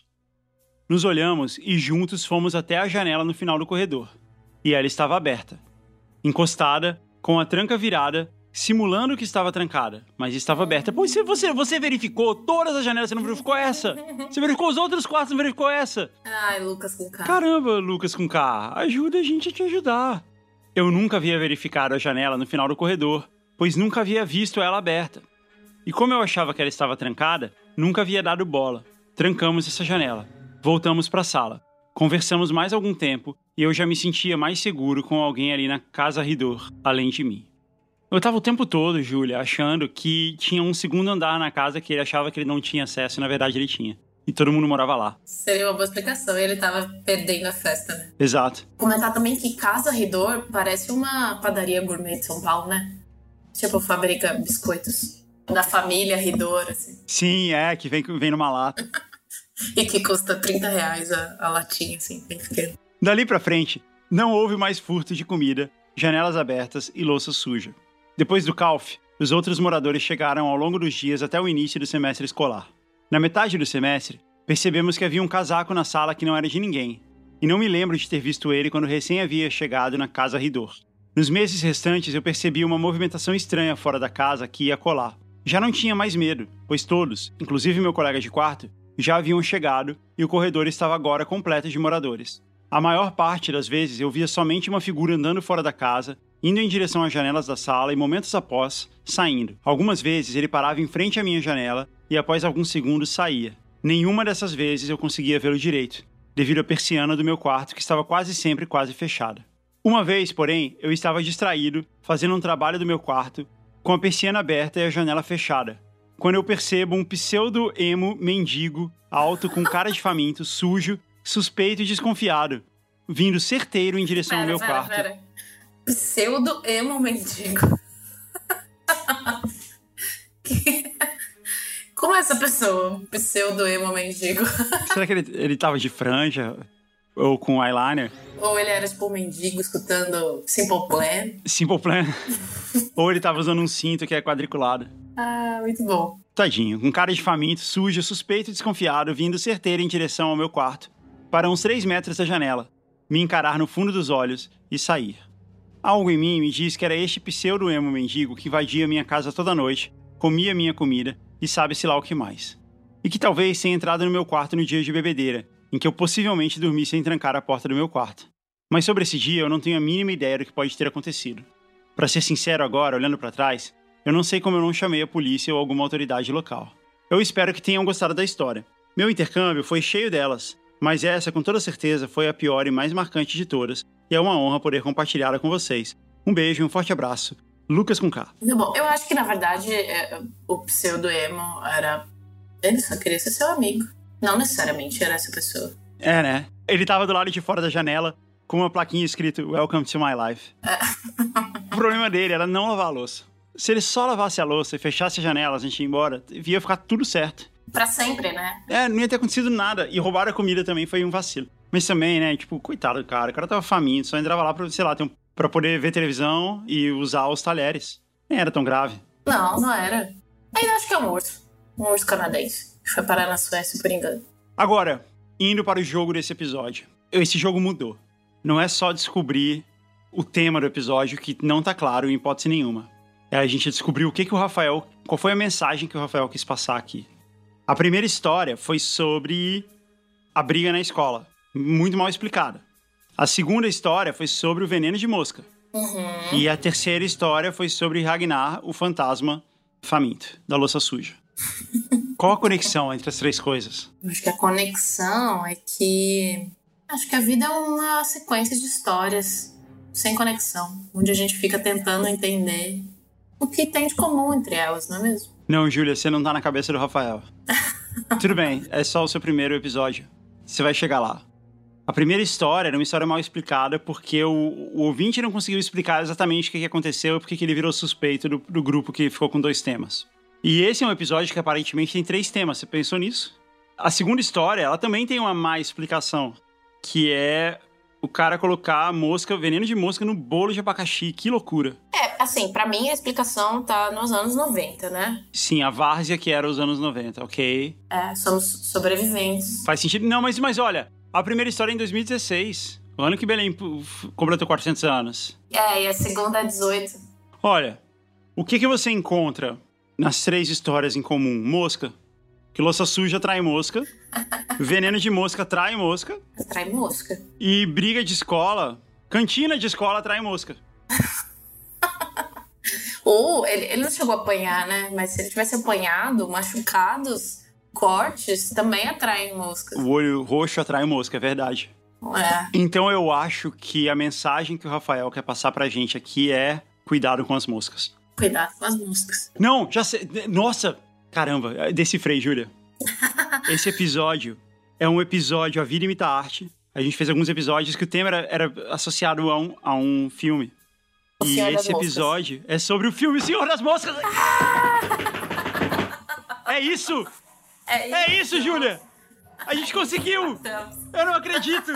Nos olhamos e juntos fomos até a janela no final do corredor. E ela estava aberta. Encostada, com a tranca virada, simulando que estava trancada, mas estava aberta. Pois você verificou todas as janelas, você não verificou essa? Você verificou os outros quartos, não verificou essa? Ai, Lucas com K. Caramba, Lucas com K, ajuda a gente a te ajudar. Eu nunca havia verificado a janela no final do corredor, pois nunca havia visto ela aberta. E como eu achava que ela estava trancada, nunca havia dado bola. Trancamos essa janela. Voltamos para a sala. Conversamos mais algum tempo e eu já me sentia mais seguro com alguém ali na casa Ridor, além de mim. Eu estava o tempo todo, Júlia, achando que tinha um segundo andar na casa que ele achava que ele não tinha acesso e na verdade ele tinha. E todo mundo morava lá. Seria uma boa explicação, ele tava perdendo a festa, né? Exato. Comentar também que Casa Ridor parece uma padaria gourmet de São Paulo, né? Tipo, fabrica biscoitos da família Ridor, assim. Sim, que vem numa lata. E que custa R$30 a latinha, assim, bem pequeno. Dali pra frente, não houve mais furto de comida, janelas abertas e louça suja. Depois do Kalf, os outros moradores chegaram ao longo dos dias até o início do semestre escolar. Na metade do semestre, percebemos que havia um casaco na sala que não era de ninguém, e não me lembro de ter visto ele quando recém havia chegado na casa Ridor. Nos meses restantes, eu percebi uma movimentação estranha fora da casa que ia colar. Já não tinha mais medo, pois todos, inclusive meu colega de quarto, já haviam chegado e o corredor estava agora completo de moradores. A maior parte das vezes eu via somente uma figura andando fora da casa, indo em direção às janelas da sala e momentos após, saindo. Algumas vezes ele parava em frente à minha janela e após alguns segundos saía. Nenhuma dessas vezes eu conseguia vê-lo direito, devido à persiana do meu quarto que estava quase sempre quase fechada. Uma vez, porém, eu estava distraído, fazendo um trabalho do meu quarto, com a persiana aberta e a janela fechada, quando eu percebo um pseudo-emo mendigo, alto, com cara de faminto, sujo, suspeito e desconfiado, vindo certeiro em direção ao meu quarto. Pseudo-emo mendigo. é essa pessoa? Pseudo-emo mendigo. Será que ele tava de franja? Ou com eyeliner? Ou ele era tipo um mendigo escutando Simple Plan? Simple Plan. Ou ele tava usando um cinto que é quadriculado. Ah, muito bom. Tadinho, com cara de faminto, sujo, suspeito e desconfiado, vindo certeiro em direção ao meu quarto, para uns 3 metros da janela, me encarar no fundo dos olhos e sair. Algo em mim me diz que era este pseudo-emo mendigo que invadia minha casa toda noite, comia minha comida e sabe-se lá o que mais. E que talvez tenha entrado no meu quarto no dia de bebedeira, em que eu possivelmente dormi sem trancar a porta do meu quarto. Mas sobre esse dia eu não tenho a mínima ideia do que pode ter acontecido. Para ser sincero agora, olhando para trás, eu não sei como eu não chamei a polícia ou alguma autoridade local. Eu espero que tenham gostado da história. Meu intercâmbio foi cheio delas, mas essa, com toda certeza, foi a pior e mais marcante de todas, e é uma honra poder compartilhá-la com vocês. Um beijo e um forte abraço. Lucas com K. Muito bom. Eu acho que, na verdade, o pseudo-emo era... Ele só queria ser seu amigo. Não necessariamente era essa pessoa. É, né? Ele tava do lado de fora da janela, com uma plaquinha escrito Welcome to my life. O problema dele era não lavar a louça. Se ele só lavasse a louça e fechasse as janelas antes de ir embora, ia ficar tudo certo. Pra sempre, né? Não ia ter acontecido nada. E roubar a comida também foi um vacilo. Mas também, né, tipo, coitado do cara. O cara tava faminto, só entrava lá pra, sei lá, pra poder ver televisão e usar os talheres. Nem era tão grave. Não era. Ainda acho que é um urso. Um urso canadense. Que foi parar na Suécia por engano. Agora, indo para o jogo desse episódio. Esse jogo mudou. Não é só descobrir o tema do episódio, que não tá claro em hipótese nenhuma. É a gente descobrir qual foi a mensagem que o Rafael quis passar aqui. A primeira história foi sobre a briga na escola. Muito mal explicada. A segunda história foi sobre o veneno de mosca. Uhum. E a terceira história foi sobre Ragnar, o fantasma faminto, da louça suja. Qual a conexão entre as três coisas? Acho que a conexão é que... Acho que a vida é uma sequência de histórias sem conexão, onde a gente fica tentando entender o que tem de comum entre elas, não é mesmo? Não, Júlia, você não tá na cabeça do Rafael. Tudo bem, é só o seu primeiro episódio. Você vai chegar lá. A primeira história era uma história mal explicada porque o ouvinte não conseguiu explicar exatamente o que aconteceu e porque ele virou suspeito do grupo que ficou com 2 temas. E esse é um episódio que aparentemente tem 3 temas. Você pensou nisso? A segunda história, ela também tem uma má explicação, que é o cara colocar veneno de mosca no bolo de abacaxi. Que loucura. Assim, pra mim a explicação tá nos anos 90, né? Sim, a várzea que era os anos 90, ok? Somos sobreviventes. Faz sentido? Não, mas olha, a primeira história é em 2016, o ano que Belém completou 400 anos. E a segunda é 18. Olha, o que você encontra nas 3 histórias em comum? Mosca. Que louça suja atrai mosca. Veneno de mosca atrai mosca. Atrai mosca. E briga de escola, cantina de escola atrai mosca. Ou ele não chegou a apanhar, né? Mas se ele tivesse apanhado, machucados, cortes, também atraem moscas. O olho roxo atrai mosca, é verdade. Então eu acho que a mensagem que o Rafael quer passar pra gente aqui é cuidado com as moscas. Cuidado com as moscas. Não, já sei. Nossa! Caramba, decifrei, Júlia. Esse episódio é um episódio A Vida Imita a Arte. A gente fez alguns episódios que o tema era associado a um filme. E esse episódio é sobre o filme Senhor das Moscas. É isso! É isso, Júlia! A gente conseguiu! Eu não acredito!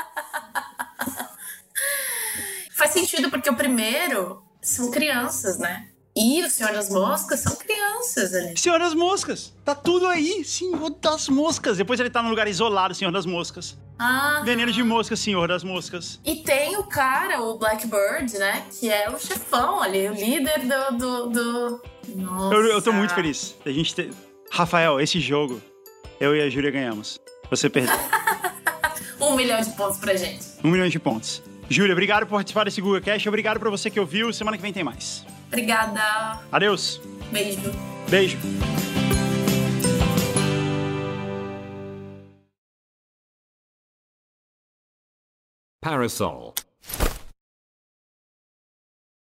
Faz sentido, porque o primeiro são crianças, né? E o Senhor das Moscas são crianças ali. Senhor das Moscas! Tá tudo aí! Senhor das Moscas! Depois ele tá num lugar isolado, Senhor das Moscas. Veneno de mosca, Senhor das Moscas. E tem o cara, o Blackbird, né? Que é o chefão ali, o líder do... Nossa. Eu tô muito feliz. A gente ter... Rafael, esse jogo, eu e a Júlia ganhamos. Você perdeu. 1 milhão de pontos pra gente. 1 milhão de pontos. Júlia, obrigado por participar desse Google Cast. Obrigado pra você que ouviu. Semana que vem tem mais. Obrigada. Adeus. Beijo. Beijo. Parasol.